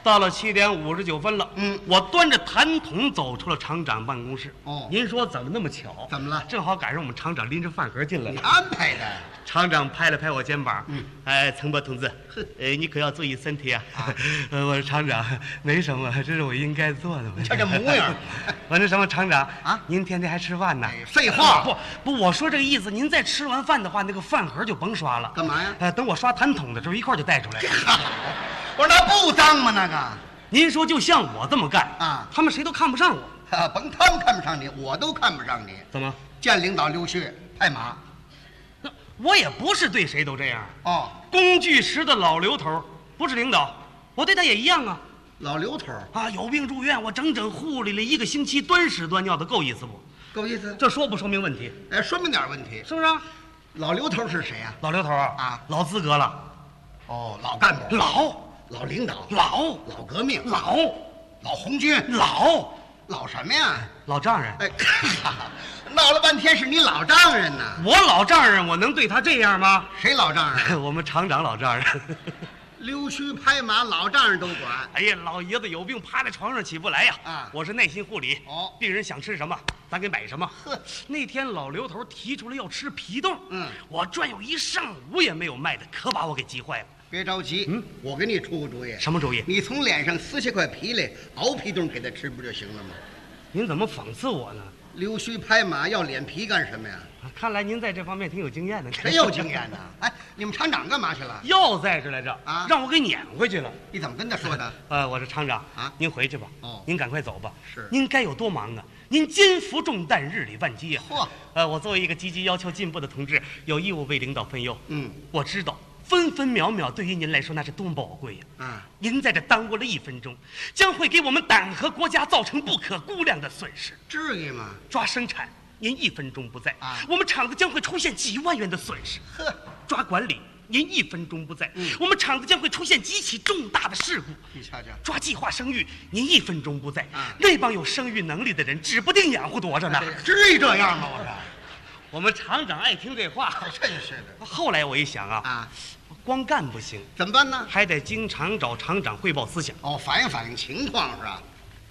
到了7点59分了，我端着痰桶走出了厂长办公室。 哦， 您说怎么那么巧？ 怎么了？ 正好赶上我们厂长拎着饭盒进来了。 你安排的。 厂长拍了拍我肩膀，哎，岑伯同志，你可要注意身体啊！我说厂长，没什么，这是我应该做的嘛。 这模样。 我那什么厂长啊，您天天还吃饭呢？ 废话， 不，我说这个意思，您再吃完饭的话，那个饭盒就甭刷了。 干嘛呀？ 等我刷痰桶的时候，一块就带出来了。 我说那不脏吗？那个， 您说就像我这么干啊， 他们谁都看不上我。 甭他们看不上你，我都看不上你。 怎么？ 见领导溜须拍马。 我也不是对谁都这样哦。 工具室的老刘头不是领导，我对他也一样啊。 老刘头啊，有病住院，我整整护理了1个星期，端屎端尿的，够意思不？ 够意思。 这说不说明问题？ 哎，说明点问题， 是不是？ 老刘头是谁呀？ 老刘头啊，老资格了。 哦，老干部，老领导， 老革命， 老红军，老什么呀？ 老丈人。 哎，闹了半天是你老丈人呢。 我老丈人，我能对他这样吗？ 谁老丈人？ 我们厂长老丈人。 溜须拍马，老丈人都管。 哎呀，老爷子有病趴在床上起不来呀。我是耐心护理。病人想吃什么，咱给买什么。那天老刘头提出来要吃皮冻，我转悠一上午也没有卖的，可把我给急坏了。 别着急，我给你出个主意。 什么主意？ 你从脸上撕下块皮来，熬皮冻给他吃不就行了吗？ 您怎么讽刺我呢？ 溜须拍马要脸皮干什么呀？ 看来您在这方面挺有经验的。 谁有经验呢？哎，你们厂长干嘛去了？ 药在这来着啊，让我给撵回去了。 你怎么跟他说的？ 我说厂长啊，您回去吧。您赶快走吧。 是， 您该有多忙啊？您肩负重担，日理万机呀。 嚯！ 我作为一个积极要求进步的同志，有义务为领导分忧。我知道。分分秒秒对于您来说那是多么宝贵呀！您在这耽误了1分钟，将会给我们党和国家造成不可估量的损失。 至于吗？ 抓生产，您1分钟不在，我们厂子将会出现几万元的损失。抓管理，您1分钟不在，我们厂子将会出现极其重大的事故。 你瞧瞧， 抓计划生育，您1分钟不在，那帮有生育能力的人指不定养活多少呢。 至于这样吗？ 我们厂长爱听这话， 真是的。 后来我一想光干不行， 怎么办呢？ 还得经常找厂长汇报思想。 反映反映情况是吧？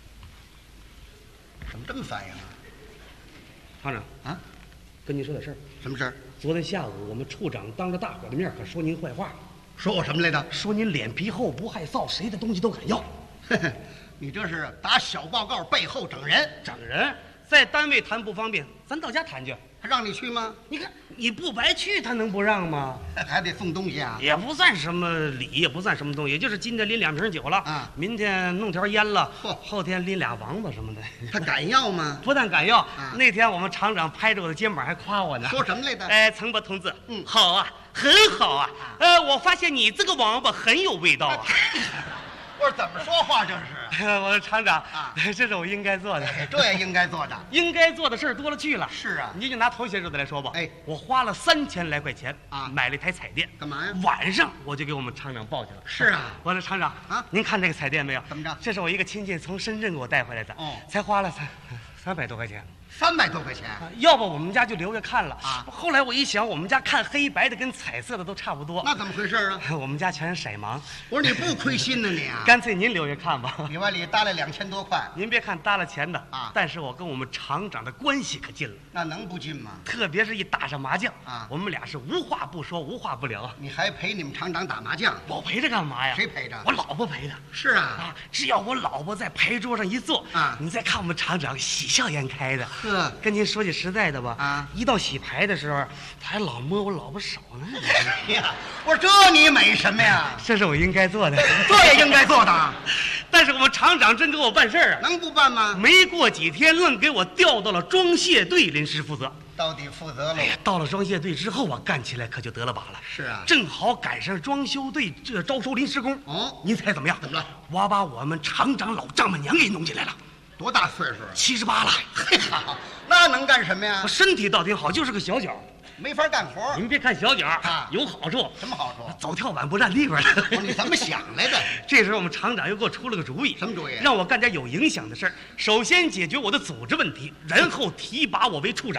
怎么这么反映啊？ 厂长啊，跟您说点事儿。 什么事儿？ 昨天下午我们处长当着大伙的面可说您坏话。 说我什么来着？ 说您脸皮厚不害臊，谁的东西都敢要。 你这是打小报告背后整人。 整人，在单位谈不方便，咱到家谈去。 他让你去吗？ 你看你不白去，他能不让吗？ 还得送东西啊？ 也不算什么礼，也不算什么东西，也就是今天拎2瓶酒了，明天弄条烟了，后天拎俩王八什么的。 他敢要吗？ 不但敢要，那天我们厂长拍着我的肩膀还夸我呢。 说什么来着？ 哎，岑伯同志，好啊，很好啊。我发现你这个王八很有味道啊。 我说怎么说话这是？ 我说厂长这是我应该做的。 这也应该做的。 应该做的事儿多了去了。 是啊， 你就拿头些日子来说吧。我花了3000来块钱买了一台彩电。 干嘛呀？ 晚上我就给我们厂长报去了。 是啊， 我说厂长您看这个彩电没有？ 怎么着？ 这是我一个亲戚从深圳给我带回来的。才花了300多块钱。 300多块钱， 要不我们家就留着看了啊。后来我一想，我们家看黑白的跟彩色的都差不多。 那怎么回事啊？ 我们家全是色盲。 我说你不亏心呢你啊？ 干脆您留着看吧。 里外里搭了2000多块。 您别看搭了钱的啊，但是我跟我们厂长的关系可近了。 那能不近吗？ 特别是一打上麻将啊，我们俩是无话不说，无话不聊。 你还陪你们厂长打麻将？ 我陪着干嘛呀？ 谁陪着？ 我老婆陪着。 是啊， 只要我老婆在牌桌上一坐啊，你再看我们厂长喜笑颜开的。跟您说句实在的吧，啊，一到洗牌的时候，他还老摸我老婆手呢。 呀，我说这你美什么呀？ 这是我应该做的， 这也应该做的。 但是我们厂长真给我办事儿啊， 能不办吗？ 没过几天，愣给我调到了装卸队临时负责。 到底负责了？ 哎呀，到了装卸队之后啊，干起来可就得了把了。 是啊， 正好赶上装修队这招收临时工。 哦， 您猜怎么样？ 怎么了？ 我把我们厂长老丈母娘给弄进来了。 多大岁数 ？78了。 嘿好，那能干什么呀？ 我身体倒挺好，就是个小脚， 没法干活。 您别看小脚啊，有好处。 什么好处？ 走跳板不占地方了。 你怎么想来的？ 这时候我们厂长又给我出了个主意。 什么主意？ 让我干点有影响的事儿。首先解决我的组织问题，然后提拔我为处长。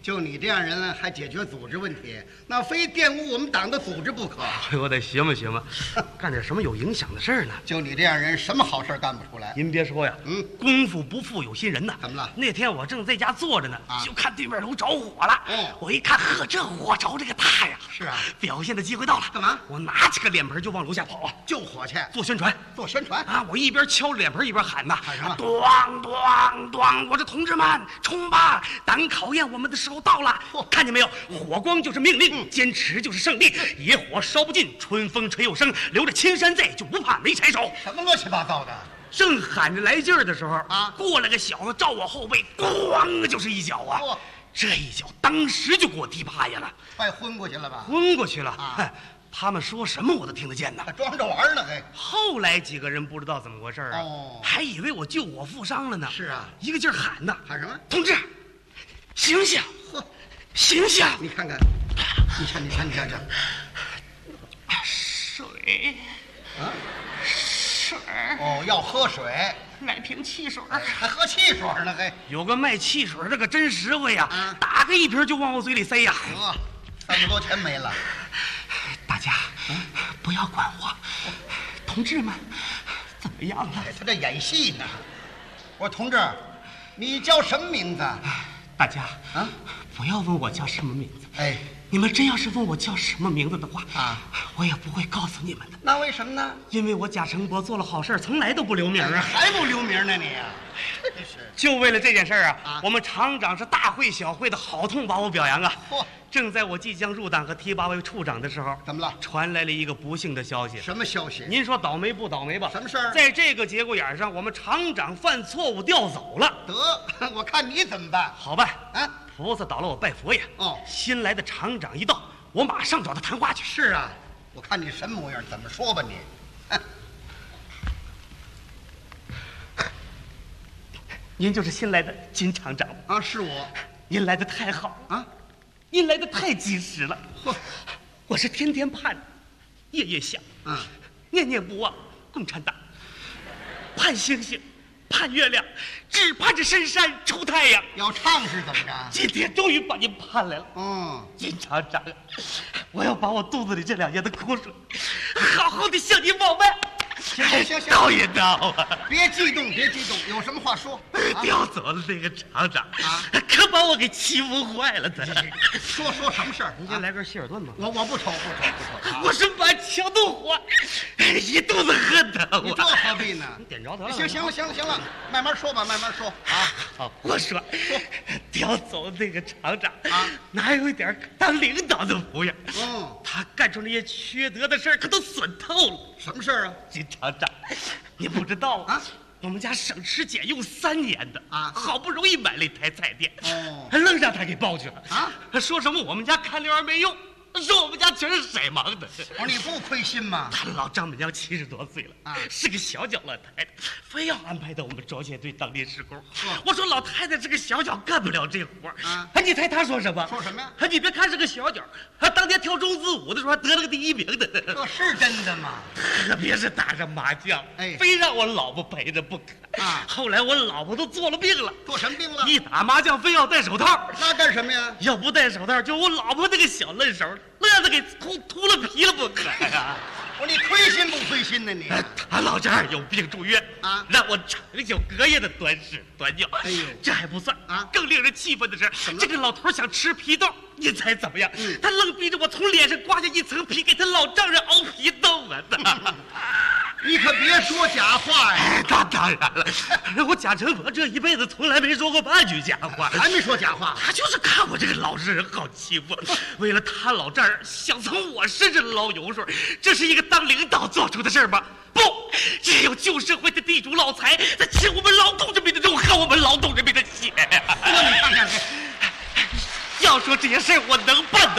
就你这样人还解决组织问题，那非玷污我们党的组织不可。 我得学嘛，干点什么有影响的事儿呢？ 就你这样人，什么好事干不出来？ 您别说呀，功夫不负有心人呐。 怎么了？ 那天我正在家坐着呢，就看对面楼着火了。我一看，呵，这火着这个大呀！ 是啊， 表现的机会到了。 干嘛？ 我拿起个脸盆就往楼下跑啊！ 救火去， 做宣传啊！我一边敲脸盆一边喊呐， 喊什么？ 咣咣咣！我说同志们，冲吧！党考验我们的时候到了。看见没有？火光就是命令，坚持就是胜利。野火烧不尽，春风吹又生。留着青山在，就不怕没柴烧。 什么乱七八糟的！ 正喊着来劲儿的时候过来个小子照我后背，咣就是一脚啊！这一脚当时就给我踢趴下了， 快昏过去了吧？ 昏过去了。他们说什么我都听得见呢， 装着玩呢。 后来几个人不知道怎么回事啊，还以为我救火负伤了呢。 是啊， 一个劲儿喊呐， 喊什么？ 同志，醒醒！醒醒！ 你看看，你瞧， 水啊， 水要喝水， 来瓶汽水， 还喝汽水呢？ 有个卖汽水的可真实惠呀，打开一瓶就往我嘴里塞呀。 3么多钱没了。 大家不要管我，同志们怎么样了？ 他这演戏呢。我说同志，你叫什么名字？ 大家不要问我叫什么名字。你们真要是问我叫什么名字的话我也不会告诉你们的。 那为什么呢？ 因为我贾成国做了好事，从来都不留名啊。 还不留名呢你啊？ 就为了这件事啊，我们厂长是大会小会的好痛把我表扬啊。正在我即将入党和提拔为处长的时候， 怎么了？ 传来了一个不幸的消息。 什么消息？ 您说倒霉不倒霉吧？ 什么事儿？ 在这个节骨眼上，我们厂长犯错误调走了。 得，我看你怎么办？ 好办菩萨倒了我拜佛爷。新来的厂长一到，我马上找他谈话去。 是啊，我看你什么模样，怎么说吧你？ 您就是新来的金厂长啊？是我。 您来的太好了啊！您来的太及时了。我是天天盼，夜夜想，念念不忘共产党，盼星星，盼月亮，只盼着深山出太阳。 要唱是怎么着？ 今天终于把您盼来了。金厂长，我要把我肚子里这2年的苦水，好好的向您报办。 行， 到也到啊！ 别激动，有什么话说。 调走了那个厂长可把我给欺负坏了。 说什么事儿？ 您先来根希尔顿吧。 我不抽。 我是满腔怒火，一肚子恨呐！ 你这何必呢？ 你点着得了。 行了，慢慢说吧，慢慢说啊。 好，我说调走那个厂长哪有一点当领导的模样？他干出那些缺德的事儿，可都损透了。 什么事儿啊？ 金厂长，你不知道啊？我们家省吃俭用3年的好不容易买了一台彩电，愣让他给包去了说什么我们家看溜儿没用，说我们家全是色盲的。 我说你不亏心吗？ 他老丈母娘70多岁了是个小脚老太太，非要安排到我们装卸队当临时工。我说老太太是个小脚，干不了这活你猜他说什么？ 说什么呀？ 你别看是个小脚，当年跳中资舞的时候还得了个第1名的。 这是真的吗？ 特别是打上麻将，非让我老婆陪着不可后来我老婆都做了病了。 做什么病了？ 一打麻将非要戴手套。 那干什么呀？ 要不戴手套，就我老婆那个小嫩手，愣让他给秃了皮了不可呀！ 我说你亏心不亏心呢你？ 他老丈人有病住院让我长久隔夜的端屎端尿。这还不算更令人气愤的是，这个老头想吃皮豆，你猜怎么样？他愣逼着我从脸上刮下一层皮，给他老丈人熬皮豆啊！ 你可别说假话呀！ 那当然了，我贾成国这一辈子从来没说过半句假话。 还没说假话？ 他就是看我这个老实人好欺负，为了他老丈人想从我身上捞油水，这是一个当领导做出的事吗？不，只有旧社会的地主老财在吃我们劳动人民的肉，喝我们劳动人民的血。 那你看看， 要说这些事儿我能办到不？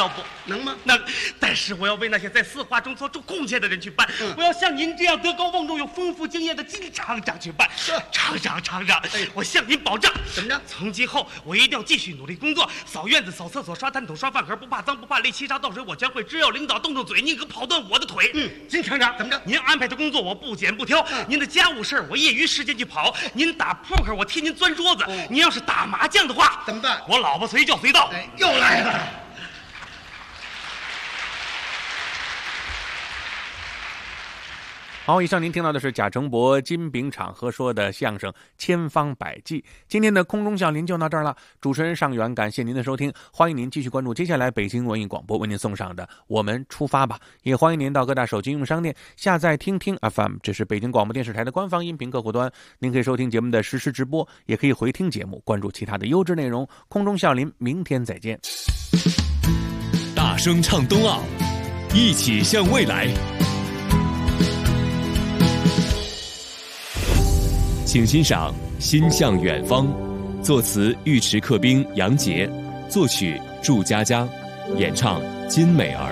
能吗？ 能。但是我要为那些在四化中做出贡献的人去办。我要像您这样德高望重、有丰富经验的金厂长去办。厂长，我向您保证， 怎么着？ 从今后我一定要继续努力工作，扫院子、扫厕所、刷痰桶、刷饭盒，不怕脏不怕累，沏茶倒水我全会。只要领导动嘴，宁可跑断我的腿。金厂长， 怎么着？ 您安排的工作我不减不挑。您的家务事我业余时间去跑。您打扑克我替您钻桌子。您要是打麻将的话， 怎么办？ 我老婆随叫随到。 又来了。 好，以上您听到的是贾成博、金炳昶合说的相声《千方百计》。今天的空中笑林就到这儿了，主持人尚远，感谢您的收听，欢迎您继续关注接下来北京文艺广播为您送上的《我们出发吧》，也欢迎您到各大手机应用商店下载听听 FM， 这是北京广播电视台的官方音频客户端，您可以收听节目的实时直播，也可以回听节目，关注其他的优质内容。空中笑林，明天再见。 大声唱冬奥，一起向未来。请欣赏《心向远方》，作词尉迟克兵、杨杰，作曲祝佳佳，演唱金美儿。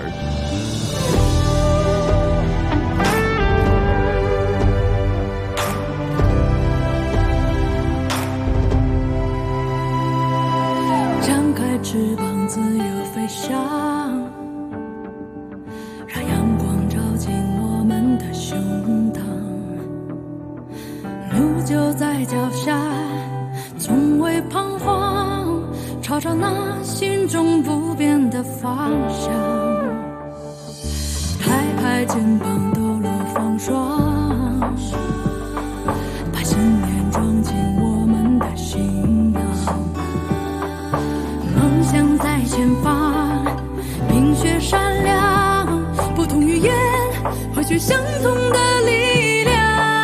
张开翅膀自由飞翔，让阳光照进我们的胸膛。路就在脚下，从未彷徨，朝着那心中不变的方向。抬抬肩膀，抖落风霜，把信念装进我们的行囊。梦想在前方，冰雪闪亮，不同语言，汇聚相同的力量。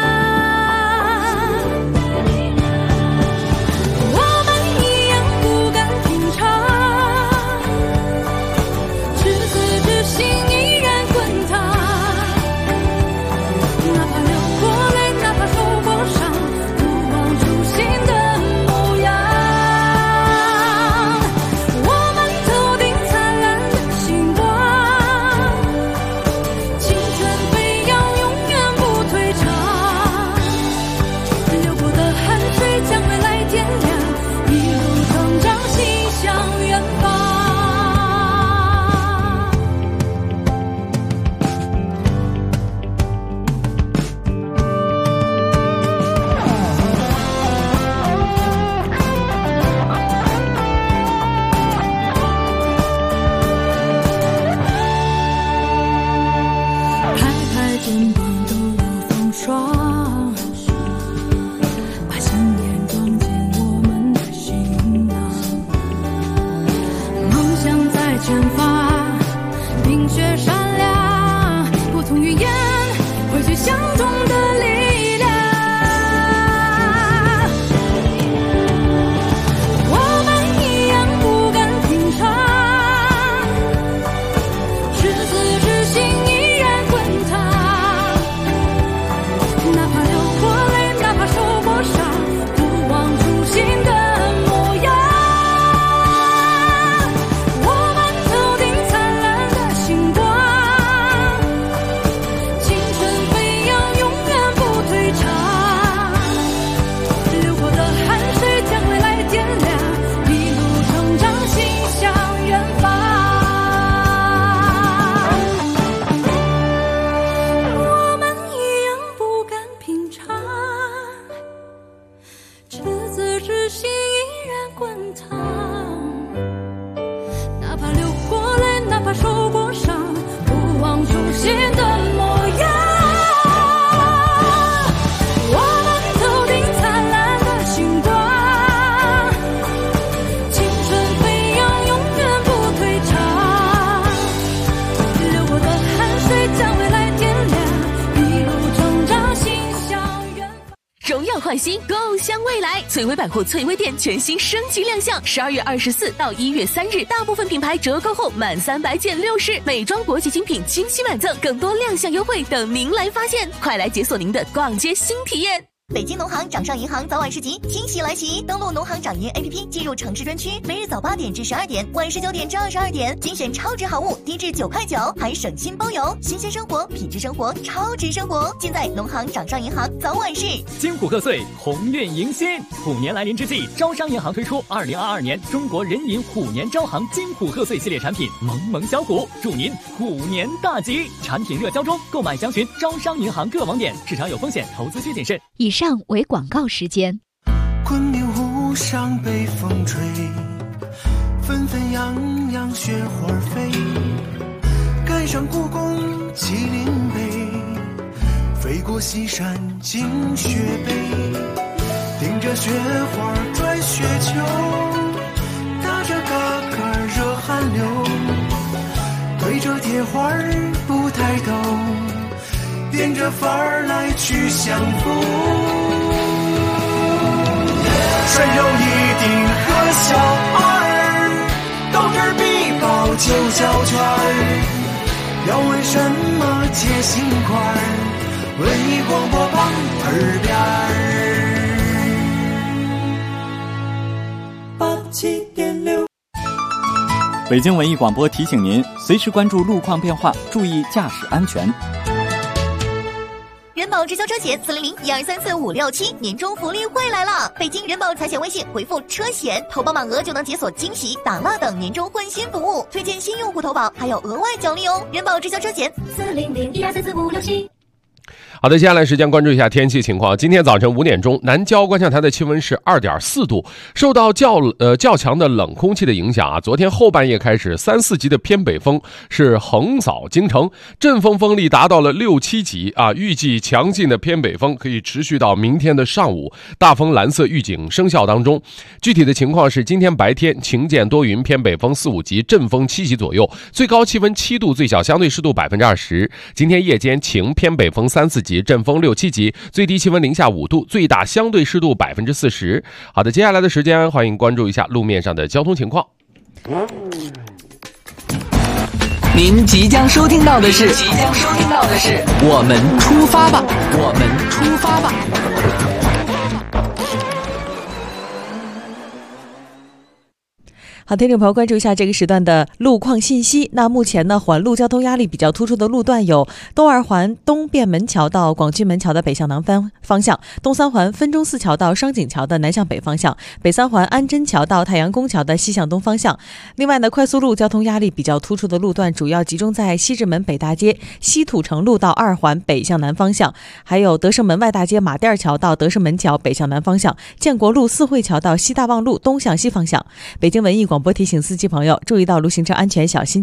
焕新 Go 向未来，翠微百货翠微店全新升级亮相，12月24到1月3日，大部分品牌折扣后满300减60，美妆国际精品惊喜满赠，更多亮相优惠等您来发现，快来解锁您的逛街新体验。 北京农行掌上银行早晚市集惊喜来袭，登录农行掌银 APP， 进入城市专区，每日早8点至12点，晚19点至22点，精选超值好物，低至9块9，还省心包邮，新鲜生活，品质生活，超值生活，尽在农行掌上银行早晚市。 金虎贺岁，鸿运迎新，虎年来临之际，招商银行推出2022年中国人民虎年招行金虎贺岁系列产品，萌萌小虎，祝您虎年大吉！产品热销中，购买详询招商银行各网点，市场有风险，投资需谨慎。 以上为广告时间。 昆明湖上北风吹，纷纷扬扬雪花飞，赶上故宫麒麟碑，飞过西山进雪北，顶着雪花转雪球，打着嘎嘎热汗流，对着铁花不抬头，变着法儿来去相逢。山有一定和小儿，高枝必报九角圈儿。要问什么解心宽，文艺广播旁耳边87.6。 北京文艺广播提醒您，随时关注路况变化，注意驾驶安全。 人保直销车险400-1234-567年终福利会来了！北京人保财险微信回复车险，投保满额就能解锁惊喜、打蜡等年终换新服务，推荐新用户投保还有额外奖励哦！人保直销车险400-1234-567。 好的，接下来时间关注一下天气情况。今天早晨5点钟，南郊观象台的气温是2.4度，受到较强的冷空气的影响啊，昨天后半夜开始3、4级的偏北风是横扫京城，阵风风力达到了6、7级啊，预计强劲的偏北风可以持续到明天的上午，大风蓝色预警生效当中。具体的情况是，今天白天晴间多云，偏北风4、5级，阵风7级左右，最高气温7度，最小相对湿度20%。今天夜间晴，偏北风3、4级，阵风6、7级，最低气温零下5度，最大相对湿度40%。好的，接下来的时间欢迎关注一下路面上的交通情况。 您即将收听到的是我们出发吧，我们出发吧。 好，听众朋友，关注一下这个时段的路况信息。那目前呢，环路交通压力比较突出的路段有东二环东便门桥到广渠门桥的北向南方向，东三环分钟寺桥到双井桥的南向北方向，北三环安贞桥到太阳宫桥的西向东方向。另外呢，快速路交通压力比较突出的路段主要集中在西直门北大街西土城路到二环北向南方向，还有德胜门外大街马甸桥到德胜门桥北向南方向，建国路四惠桥到西大望路东向西方向。北京文艺广播提醒司机朋友注意道路行车安全，小心